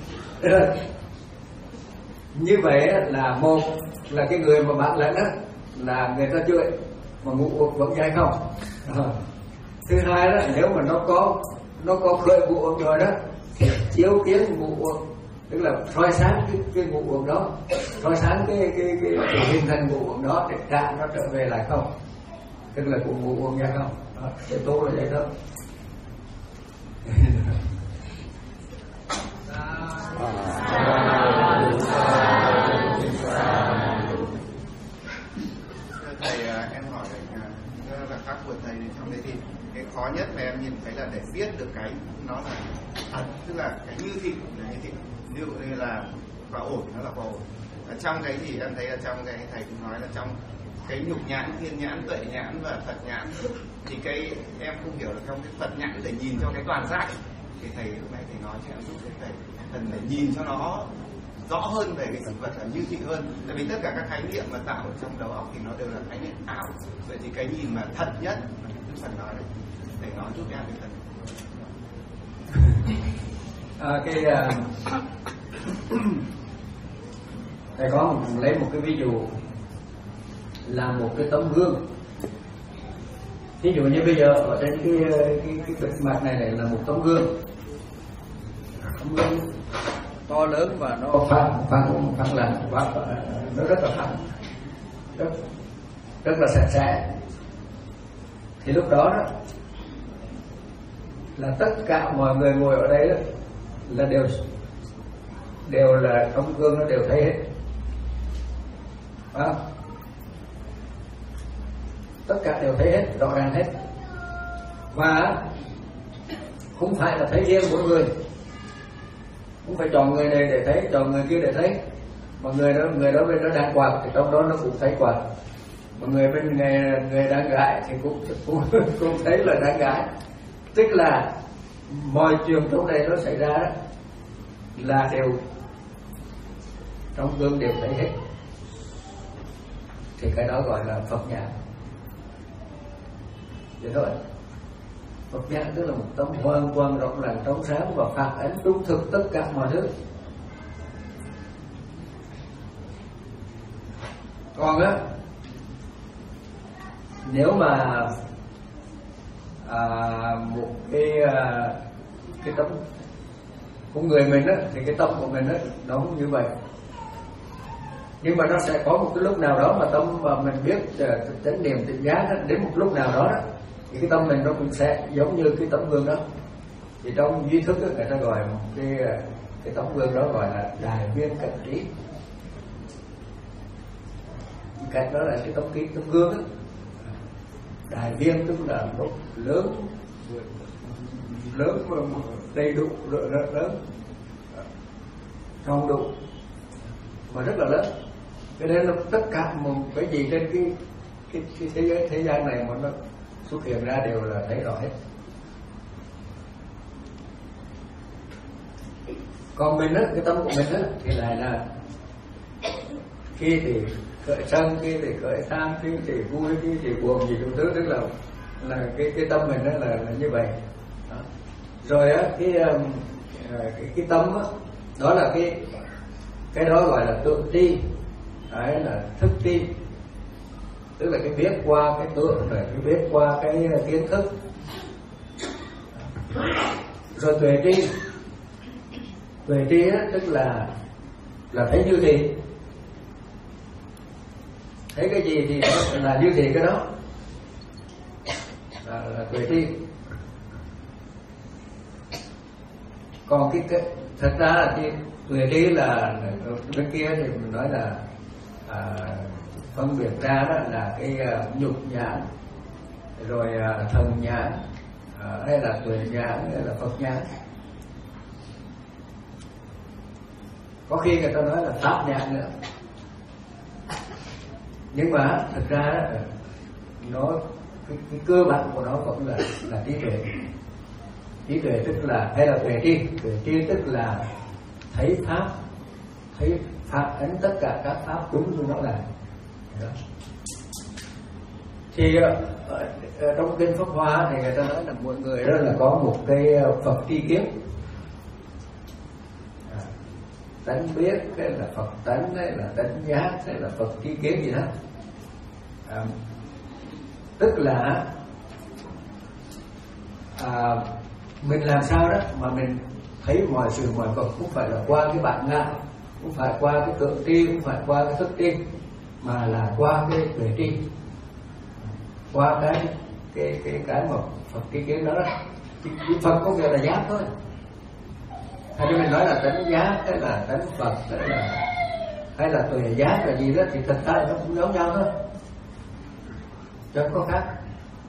Như vậy là một là cái người mà bạn lẫn đó là người ta chửi mà ngũ uẩn vẫn giải không. Thứ hai đó, nếu mà nó có nó có khởi ngũ uẩn rồi đó thì chiếu kiến ngũ uẩn, tức là soi sáng cái, cái ngũ uẩn đó, soi sáng cái cái cái, cái hình thành ngũ uẩn đó để trả nó trở về lại không, tức là của ngũ uẩn giải không. Đó, cái tốt là vậy đó. Thầy, em hỏi là khác của thầy trong đấy thì cái khó nhất mà em nhìn thấy là để biết được cái nó là thật, tức là cái như thị là như thị, ví dụ như là quả ổn nó là quả ổn. Ở trong đấy thì em thấy là trong cái thầy cũng nói là trong cái nhục nhãn, thiên nhãn, tuệ nhãn và Phật nhãn, thì cái em không hiểu là trong cái Phật nhãn để nhìn cho cái toàn giác thì thầy lúc này thầy nói cho em giúp cái thầy cần phải nhìn cho nó rõ hơn về cái sự vật là như thị hơn, tại vì tất cả các khái niệm mà tạo ở trong đầu óc thì nó đều là khái niệm ảo. Vậy thì cái nhìn mà thật nhất mà Đức Phật nói đấy, thầy nói giúp em cái phần à, cái uh, thầy có một, lấy một cái ví dụ là một cái tấm gương. Ví dụ như bây giờ ở trên cái cái cái bề mặt này này là một tấm gương, tấm gương to lớn và nó phẳng phẳng phẳng lặng, và nó rất là phẳng, rất rất là sạch sẽ. Thì lúc đó đó là tất cả mọi người ngồi ở đây đó là đều đều là tấm gương, nó đều thấy hết, phải không? Tất cả đều thấy hết, rõ ràng hết, và không phải là thấy riêng mỗi người, không phải chọn người này để thấy, chọn người kia để thấy, mà người đó người đó bên đó đang quạt thì trong đó nó cũng thấy quạt, mà người bên người người đang gãi thì cũng cũng cũng thấy là đang gãi, tức là mọi chuyện trong này nó xảy ra đó là đều trong gương đều thấy hết, thì cái đó gọi là Phật nhãn. Vậy thôi. Phật nhãn tức là một tấm hoàn toàn rộng ràng trong sáng và phản ánh trung thực tất cả mọi thứ. Còn á, nếu mà à, một cái à, cái tấm của người mình á, thì cái tâm của mình á nó cũng như vậy. Nhưng mà nó sẽ có một cái lúc nào đó mà tâm mà mình biết chánh niệm tỉnh giác, đến một lúc nào đó, đó thì cái tâm mình nó cũng sẽ giống như cái tấm gương đó. Thì trong duy thức đó, người ta gọi một cái cái tấm gương đó gọi là đại viên cảnh trí. Cái đó là cái tấm kính tấm gương đó. Đại viên tức là một lớn lớn đầy đủ lớn, lớn không đủ mà rất là lớn. Cho nên là tất cả một cái gì trên cái cái, cái thế giới thế gian này mà nó xuất hiện ra đều là thấy rõ hết. Còn mình á, cái tâm của mình á thì lại là khi thì khởi sân, khi thì khởi tham, khi thì vui, khi thì buồn, gì cũng thứ, tức là là cái cái tâm mình đó là, là như vậy. Đó. Rồi á cái, cái cái tâm á, đó là cái cái đó gọi là tượng tri, đấy là thức tri, tức là cái biết qua cái tượng, rồi cái biết qua cái kiến thức. Rồi tuệ tri, tuệ tri á tức là là thấy như thị, thấy cái gì thì là như thị cái đó là, là tuệ tri. Còn cái, cái thật ra là cái tuệ tri là bên kia thì mình nói là à, phân biệt ra đó là cái uh, nhục nhãn, rồi uh, thần nhãn, uh, hay là tuệ nhãn, hay là Phật nhãn. Có khi người ta nói là pháp nhãn nữa. Nhưng mà thực ra nó cái, cái cơ bản của nó vẫn là là trí tuệ. Trí tuệ tức là hay là tuệ tri, tuệ tri tức là thấy pháp, thấy phản ánh tất cả các pháp đúng như nó là. Đó. Thì ở, ở trong kinh Pháp Hoa thì người ta nói là mọi người đó là có một cái Phật tri kiến, à, tánh biết hay là Phật tánh hay là tánh giác hay là Phật tri kiến gì đó, à, tức là à, mình làm sao đó mà mình thấy mọi sự mọi vật cũng phải là qua cái bản ngã, không phải qua cái tượng tri, không phải qua cái thức tri, mà là qua cái tuệ tri, qua cái cái cái cái mà Phật tri kiến đó. Phật có nghĩa là giác thôi. Hay như mình nói là tánh giác hay là tánh Phật hay là hay là tuệ giác là gì đó thì thật ra nó cũng giống nhau thôi, chẳng có khác.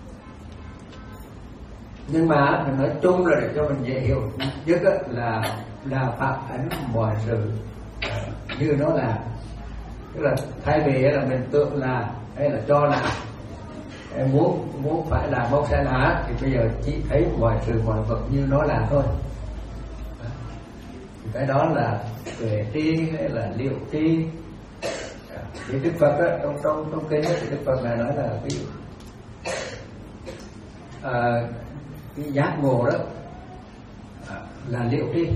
Nhưng mà mình nói chung là để cho mình dễ hiểu nhất là là phản ánh mọi sự như nó là, tức là thay vì là mình tưởng là hay là cho là em muốn muốn phải làm bốc sẽ là, thì bây giờ chỉ thấy mọi sự mọi vật như nó là thôi. Thì cái đó là tuệ tri hay là liệu tri. Thì Đức Phật đó, trong trong trong kinh thì Đức Phật này nói là cái à, cái giác ngộ đó à, là liệu tri,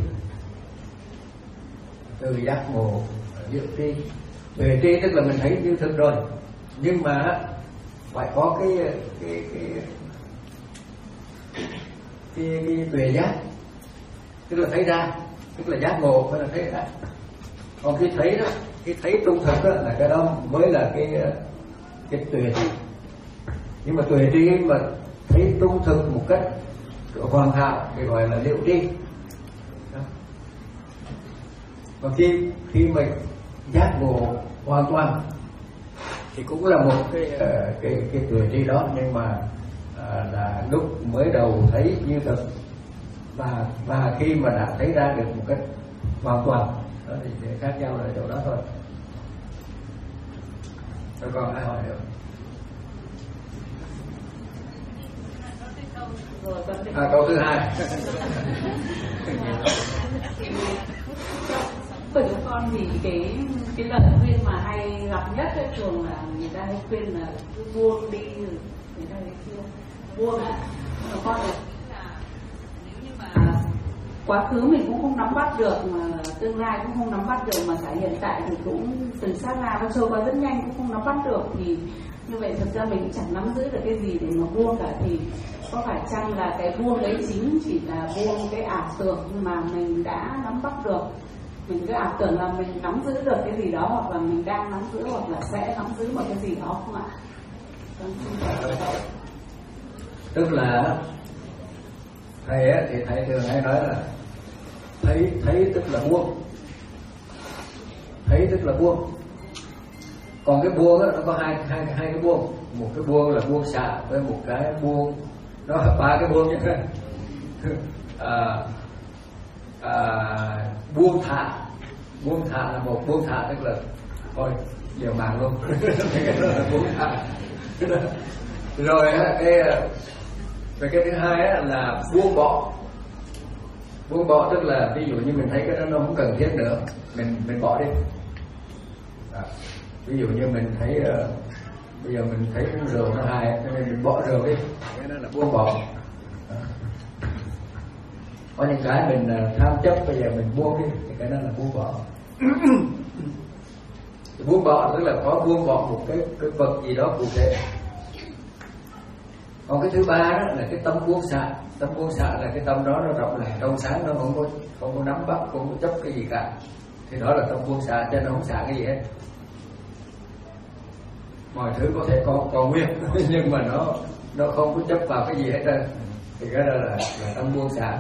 từ giác ngộ liệu tri. Tuệ tri tức là mình thấy như thực rồi, nhưng mà phải có cái cái cái cái, cái tuệ giác, tức là thấy ra, tức là giác ngộ mới là thấy ra. Còn khi thấy đó, cái thấy trung thực đó là cái đó mới là cái cái tuệ tri. Nhưng mà tuệ tri mà thấy trung thực một cách hoàn hảo thì gọi là liệu tri. Và khi khi mình giác ngộ hoàn toàn thì cũng là một cái cái cái tuệ tri đó, nhưng mà à, là lúc mới đầu thấy như thực, và và khi mà đã thấy ra được một cách hoàn toàn đó thì khác nhau là chỗ đó thôi. Rồi còn ai hỏi nữa? rồi vấn đề à, câu thứ hai. bởi của con thì cái cái lời khuyên mà hay gặp nhất ấy, thường là người ta hay khuyên là cứ buông đi, người ta hay khuyên buông ạ. Mà con là nếu như mà quá khứ mình cũng không nắm bắt được, mà tương lai cũng không nắm bắt được, mà cả hiện tại thì cũng từng sát na nó trôi qua rất nhanh cũng không nắm bắt được, thì như vậy thực ra mình cũng chẳng nắm giữ được cái gì để mà buông cả. Thì có phải chăng là cái buông đấy chính chỉ là buông cái ảo tưởng mà mình đã nắm bắt được, mình cứ ảo tưởng là mình nắm giữ được cái gì đó, hoặc là mình đang nắm giữ, hoặc là sẽ nắm giữ một cái gì đó không ạ? Tức là thầy ấy, thì thầy thường hay nói là thấy thấy tức là buông, thấy tức là buông. Còn cái buông đó, nó có hai hai hai cái buông, một cái buông là buông xả, với một cái buông, nó ba cái buông như thế. à, à, buông thả, buông thả là một, buông thả tức là thôi liều mạng luôn. Cái đó là buông thả. Rồi cái về cái thứ hai á, là buông bỏ. Buông bỏ tức là ví dụ như mình thấy cái đó nó không cần thiết nữa, mình mình bỏ đi. Đó. Ví dụ như mình thấy uh, bây giờ mình thấy uống rượu nó hại, cho nên mình bỏ rượu đi, cái đó là buông bỏ. Đó. Có những cái mình uh, tham chấp, bây giờ mình buông đi, thì cái đó là buông bỏ. Buông bỏ tức là có buông bỏ một cái cái vật gì đó cụ thể. Còn cái thứ ba đó là cái tâm buông xả. Tâm buông xả là cái tâm đó nó rộng rãi trong sáng, nó không có không có nắm bắt, không có chấp cái gì cả, thì đó là tâm buông xả, cho nó không xả cái gì hết. Mọi thứ có thể có còn nguyên nhưng mà nó nó không có chấp vào cái gì hết trơn, thì cái đó là, là tâm buông xả.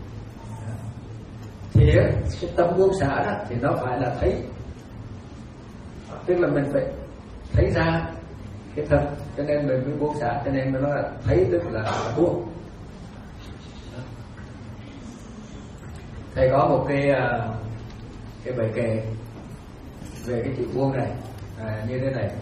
Thì cái tâm buông xả đó thì nó phải là thấy, tức là mình phải thấy ra cái thật, cho nên mình mới buông xả. Cho nên nó nói là thấy tức là, là buông. Thầy có một cái cái bài kệ về cái chữ buông này, à, như thế này: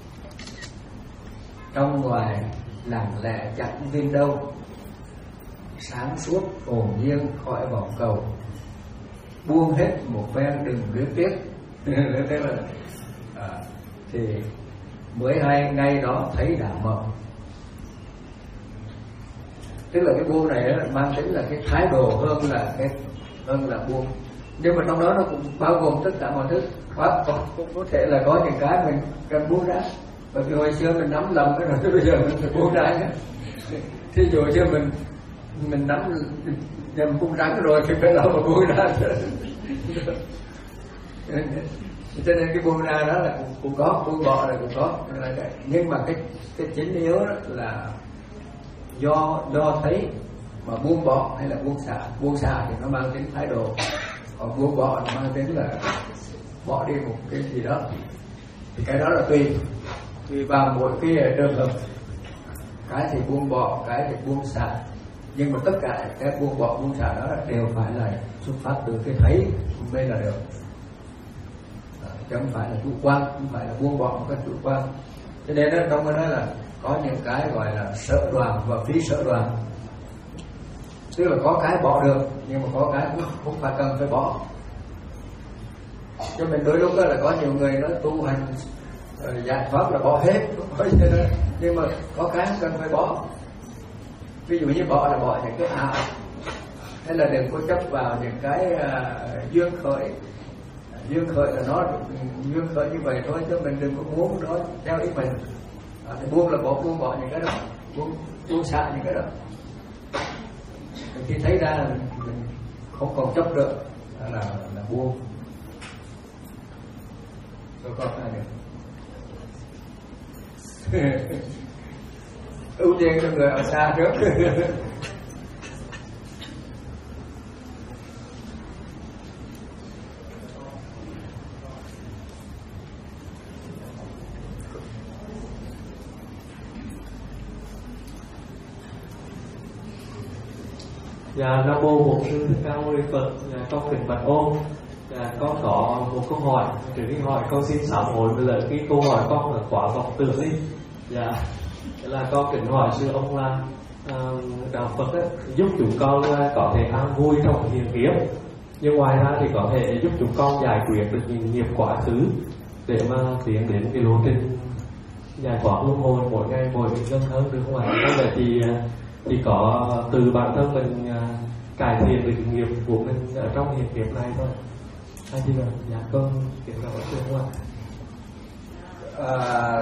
trong ngoài lặng lẽ chẳng tin đâu, sáng suốt hồn nhiên khỏi vòng cầu, buông hết một phen đừng luyến tiếc. Thế là à, thì mới hay ngay đó thấy đã mộng. Tức là cái buông này mang tính là cái thái độ hơn là cái hơn là buông, nhưng mà trong đó nó cũng bao gồm tất cả mọi thứ. Có, có, có thể là có những cái mình cần buông ra, bởi vì hồi xưa mình nắm lầm cái rồi, bây giờ mình phải buông ra nhé. Thí dụ như mình mình nắm nhầm cung rắn rồi thì phải đâu mà buông ra. Cho nên cái buông ra đó là cũng, cũng có, buông bỏ là cũng có, nhưng mà cái cái chính yếu đó là do do thấy mà buông bỏ hay là buông xả. Buông xả thì nó mang tính thái độ, còn buông bỏ nó mang tính là bỏ đi một cái gì đó. Thì cái đó là tùy tùy vào mỗi cái trường hợp, cái thì buông bỏ, cái thì buông xả, nhưng mà tất cả cái buông bỏ buông xả đó đều phải là xuất phát từ cái thấy mới là được, chứ không phải là chủ quan, không phải là buông bỏ một cái chủ quan. Cho nên đó, trong cái đó là có những cái gọi là sở đoàn và phi sở đoàn, tức là có cái bỏ được nhưng mà có cái cũng không phải cần phải bỏ. Cho mình đôi lúc đó là có nhiều người nói tu hành giải thoát là bỏ hết, nhưng mà có cái không cần phải bỏ. Ví dụ như bỏ là bỏ những cái ảo, hay là đừng có chấp vào những cái uh, duyên khởi. Duyên khởi là nó duyên khởi như vậy thôi, chứ mình đừng có muốn nó theo ý mình. À, thì buông là bỏ, buông bỏ những cái đó, buông, buông xả những cái đó. Khi thấy ra là mình không còn chấp được là là buông. Tôi có ai được ưu tiên cho người ở xa trước. Dạ, Nam Mô Bổn Sư Thích Ca Mâu Ni Phật. Dạ, con kính bạch ôn. Dạ, con có một câu hỏi. Trước khi hỏi con xin sám hối với lại cái câu hỏi con là quá vọng tưởng đi. Dạ, thế là con kính hỏi sư ông là đạo Phật ấy, giúp chúng con có thể an vui trong hiện kiếp, nhưng ngoài ra thì có thể giúp chúng con giải quyết được những nghiệp quá khứ để mà tiến đến cái lộ trình giải thoát luân hồi mỗi ngày mỗi mình gần hơn, được không ạ? Như vậy thì thì có từ bản thân mình cải thiện được nghiệp của mình ở trong hiện kiếp này thôi. Hay thì là dạ con kiểm tra được không ạ? À,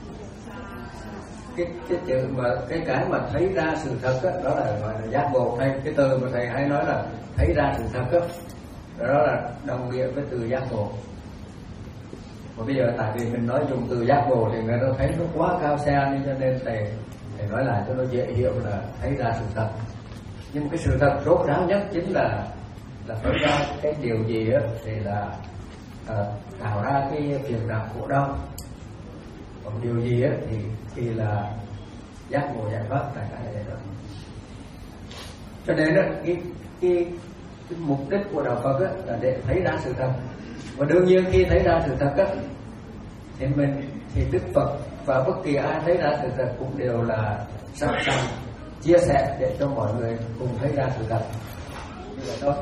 cái cái chữ mà cái cái mà thấy ra sự thật đó, đó là gọi là giác ngộ. Hay cái từ mà thầy hay nói là thấy ra sự thật đó, đó là đồng nghĩa với từ giác ngộ. Mà bây giờ tại vì mình nói dùng từ giác ngộ thì người ta thấy nó quá cao xa, nên cho nên thầy thầy nói lại cho nó dễ hiểu là thấy ra sự thật. Nhưng cái sự thật rốt ráo nhất chính là là thấy ra cái điều gì đó thì là uh, tạo ra cái phiền não khổ đau. Còn điều gì á thì thì là giác ngộ giải thoát, tại cái này đó. Cho nên đó, cái, cái, cái mục đích của đạo Phật á là để thấy ra sự thật. Và đương nhiên khi thấy ra sự thật á thì mình thì Đức Phật và bất kỳ ai thấy ra sự thật cũng đều là sẵn sàng chia sẻ để cho mọi người cùng thấy ra sự thật. Như vậy thôi.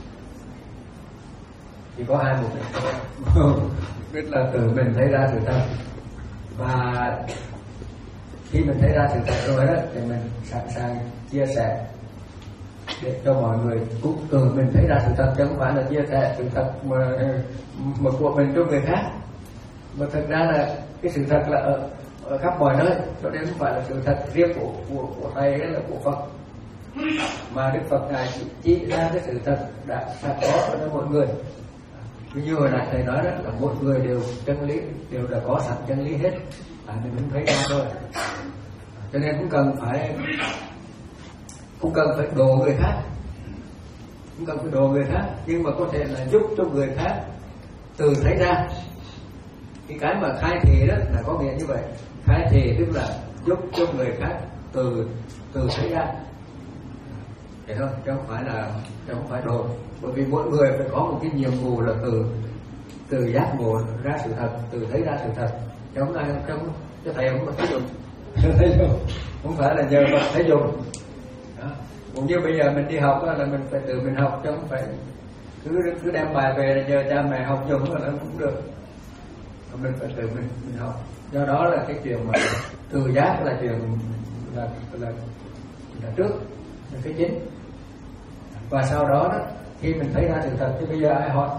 Chỉ có hai mục đích thôi. Biết là tự mình thấy ra sự thật, và khi mình thấy ra sự thật rồi đó thì mình sẵn sàng chia sẻ để cho mọi người cũng từ mình thấy ra sự thật, chứ không phải là chia sẻ sự thật mà, mà của mình cho người khác. Mà thật ra là cái sự thật là ở, ở khắp mọi nơi, cho nên không phải là sự thật riêng của của, của thầy hay là của Phật, mà Đức Phật ngài chỉ, chỉ ra cái sự thật đã sẵn có cho mọi người. Như hồi nãy thầy nói đó là mỗi người đều chân lý, đều đã có sẵn chân lý hết, à, mình không thấy ra thôi. Cho nên cũng cần phải cũng cần phải độ người khác, cũng cần phải độ người khác, nhưng mà có thể là giúp cho người khác từ thấy ra. Cái cái mà khai thị đó là có nghĩa như vậy. Khai thị tức là giúp cho người khác từ từ thấy ra, thế thôi, chứ không phải là chứ không phải độ. Bởi vì mỗi người phải có một cái nhiệm vụ là từ từ giác ngộ ra sự thật, từ thấy ra sự thật. Chứ không ai không cho thầy không có thấy dùng, thấy dùng, không phải là nhờ Phật thấy dùng. Đó. Cũng như bây giờ mình đi học là mình phải tự mình học, chứ không phải cứ cứ đem bài về là nhờ cha mẹ học dùng là nó cũng được. Mình phải tự mình, mình học. Do đó là cái chuyện mà từ giác là chuyện là là, là trước, là cái chính. Và sau đó đó khi mình thấy ra sự thật, thì bây giờ ai hỏi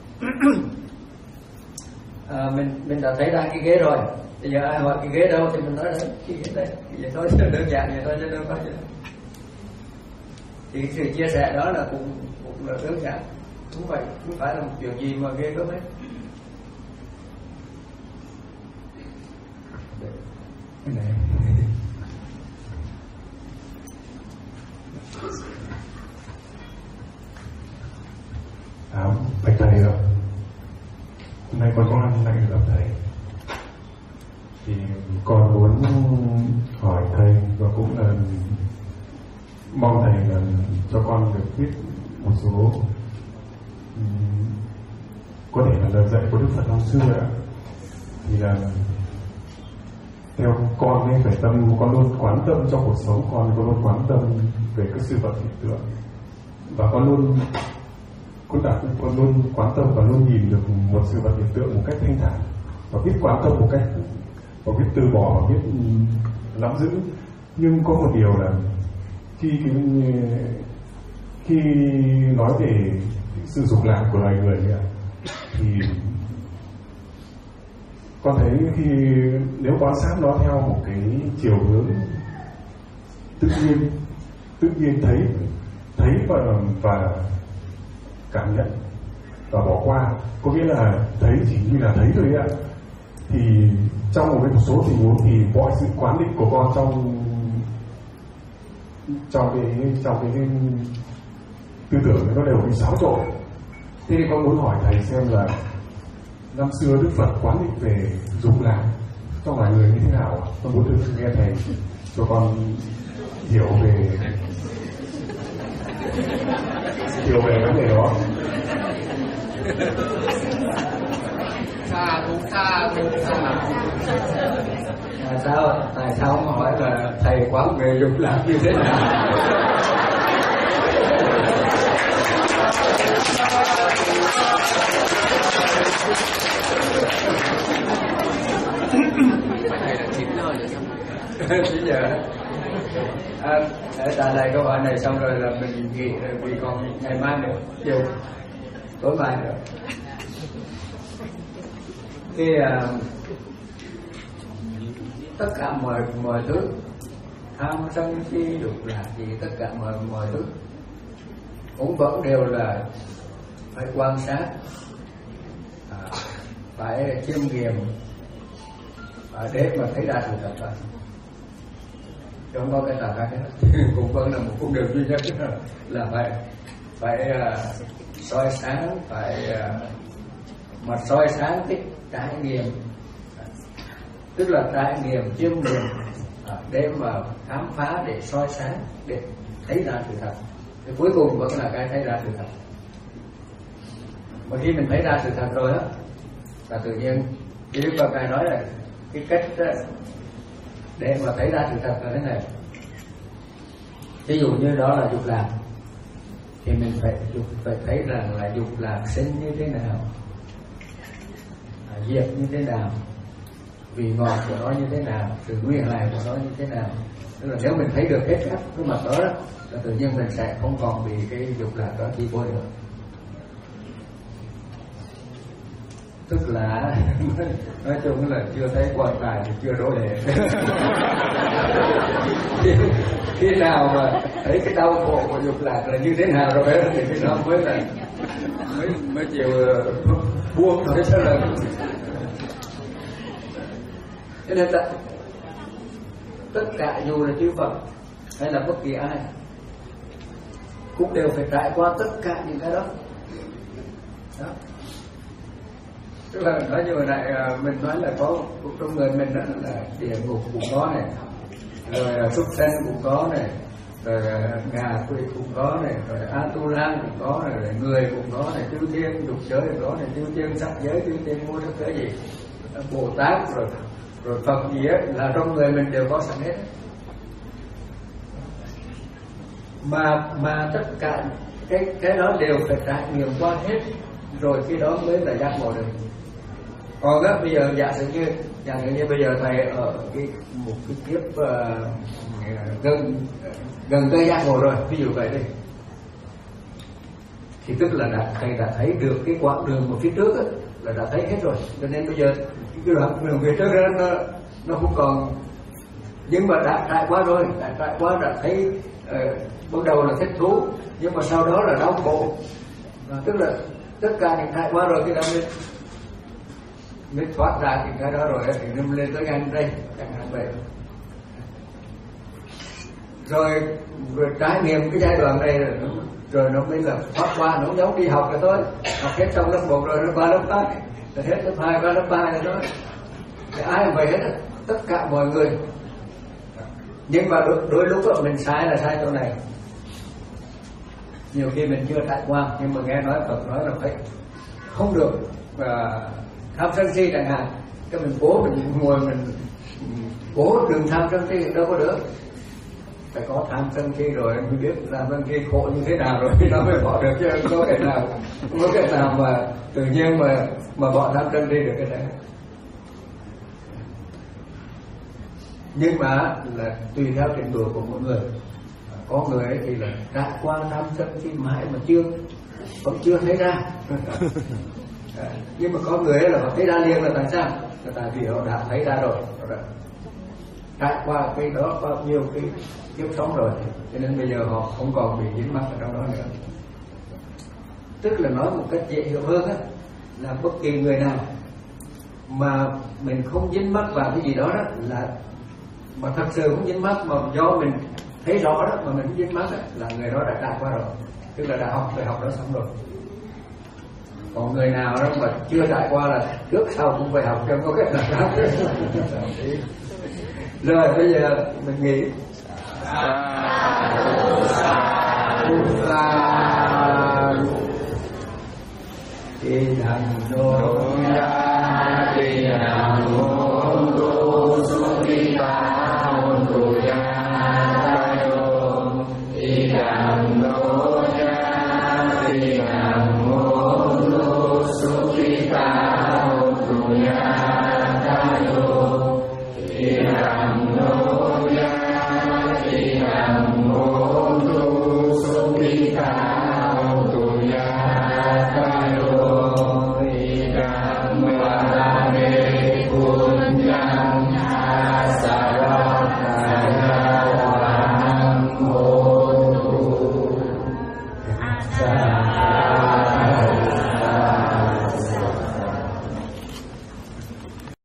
à, mình mình đã thấy ra cái ghế rồi, bây giờ ai hỏi cái ghế đâu thì mình nói đấy, cái ghế đây, vậy thôi, đơn giản vậy thôi, chứ đâu có gì. Thì sự chia sẻ đó là cũng cũng là đơn giản, không phải không phải là một chuyện gì mà ghê gớm hết. Cái này À, bạch thầy ạ, hôm nay con có năm nay gặp thầy, thì con muốn hỏi thầy và cũng là mong thầy là cho con được biết một số um, có thể là lời dạy của Đức Phật năm xưa ạ. Thì là theo con ấy phải tâm, con luôn quán tâm trong cuộc sống, con con luôn quán tâm về các sự vật hiện tượng, và con luôn con đã con luôn quán tâm và luôn nhìn được một sự vật hiện tượng một cách thanh thản, và biết quán tâm một cách, và biết từ bỏ và biết nắm giữ. Nhưng có một điều là khi khi nói về sự dục lạc của loài người thì con thấy khi nếu quan sát nó theo một cái chiều hướng tự nhiên, tự nhiên thấy thấy và và cảm nhận và bỏ qua, có nghĩa là thấy chỉ như là thấy thôi ạ. Thì trong một cái một số tình huống thì mọi sự quán định của con trong trong cái trong cái, cái tư tưởng nó đều bị xáo trộn. Thế thì con muốn hỏi thầy xem là năm xưa Đức Phật quán định về dục lạc trong loài người như thế nào? Con muốn được nghe thầy cho con hiểu về hiểu về vấn đề đó. xa thú xa thú xa. Tại sao tại sao không hỏi là thầy quán về dục lạc như thế nào? Bây giờ à, để trả lời câu hỏi này xong rồi là mình nghỉ, vì còn ngày mai nữa, chiều tối mai nữa. Cái uh, tất cả mọi mọi thứ tham sân si dục lạc gì, tất cả mọi mọi thứ cũng vẫn đều là phải quan sát, à, phải chiêm nghiệm, à, để mà thấy ra sự thật đó. Không có cái nào khác hết. Cũng vẫn là một con đường duy nhất là phải phải uh, soi sáng, phải uh, mà soi sáng cái trải nghiệm, tức là trải nghiệm chiêm nghiệm, uh, để mà khám phá, để soi sáng, để thấy ra sự thật. Thì cuối cùng vẫn là cái thấy ra sự thật. Mà khi mình thấy ra sự thật rồi á, là tự nhiên như Đức Phật Ngài nói là cái cách để mà thấy ra sự thật là thế này. Ví dụ như đó là dục lạc, thì mình phải dục phải thấy rằng là dục lạc sinh như thế nào, à, diệt như thế nào, vị ngọt của nó như thế nào, sự nguy hại của nó như thế nào. Tức là nếu mình thấy được hết các cái mặt đó, đó là tự nhiên mình sẽ không còn bị cái dục lạc đó chi phối nữa. Tức là nói chung là chưa thấy quan tài thì chưa đổ lệ. khi, khi nào mà thấy cái đau khổ của dục lạc là như thế nào rồi ấy, thì cái đó mới là mới mới chịu buông thôi chứ là. Cho nên là tất cả dù là chư Phật hay là bất kỳ ai cũng đều phải trải qua tất cả những cái đó. Đó. Tức là nói như hồi nãy mình nói là có trong người mình đó là địa ngục cũng có này, rồi súc sanh cũng có này, rồi ngạ quỷ cũng có này, rồi Atula cũng có này, rồi người cũng có này, chư thiên dục giới cũng có này, chư thiên sắc giới, chư thiên vô sắc giới gì, Bồ Tát rồi rồi Phật gì á, là trong người mình đều có sẵn hết. Mà mà tất cả cái cái đó đều phải trải nghiệm qua hết, rồi khi đó mới là giác ngộ được. Còn á bây giờ giả sử như giả sử như bây giờ thầy ở cái một cái kiếp uh, gần gần tới giác ngộ rồi, ví dụ vậy đi, thì tức là đã, thầy đã thấy được cái quãng đường một phía trước á, là đã thấy hết rồi. Cho nên bây giờ cái đoạn đường phía trước đó nó nó không còn, nhưng mà đã trải qua rồi, đã trải qua đã thấy uh, ban đầu là thích thú, nhưng mà sau đó là đau khổ. À, tức là tất cả những trải qua rồi, cái đó mới mới thoát ra những cái đó rồi thì nó lên tới ngay đây, chẳng hạn vậy. Rồi rồi trải nghiệm cái giai đoạn này rồi, rồi nó mới là thoát qua. Nó giống đi học rồi thôi, học hết xong lớp một rồi nó qua lớp hai, rồi hết lớp hai qua lớp ba rồi thôi. Thì ai cũng vậy hết, tất cả mọi người. Nhưng mà đôi, đôi lúc đó, mình sai là sai chỗ này. Nhiều khi mình chưa trải qua, nhưng mà nghe nói Phật nói là phải không được và tham sân si chẳng hạn, cái mình cố mình ngồi mình cố đừng tham sân si đâu có được. Phải có tham sân si rồi mới biết làm sân si khổ như thế nào rồi thì nó mới bỏ được, chứ không có cái nào không có cái nào mà tự nhiên mà mà bỏ tham sân si được cái đấy. Nhưng mà là tùy theo trình độ của mỗi người. Có người ấy thì là trải qua tham sân si mãi mà chưa vẫn chưa thấy ra. Nhưng mà có người ấy là họ thấy ra liền, là tại sao? Là tại vì họ đã thấy ra rồi, họ đã trải qua cái đó bao nhiêu cái kiếp sống rồi, cho nên bây giờ họ không còn bị dính mắc ở trong đó nữa. Tức là nói một cách dễ hiểu hơn á, là bất kỳ người nào mà mình không dính mắc vào cái gì đó đó, là mà thật sự không dính mắc mà do mình thấy rõ đó mà mình không dính mắc đó, là người đó đã trải qua rồi, tức là đã học bài học đó xong rồi. Còn người nào đó mà chưa trải qua là trước sau cũng phải học, không có cách nào khác. Rồi bây giờ mình nghĩ Thì thành đô Nam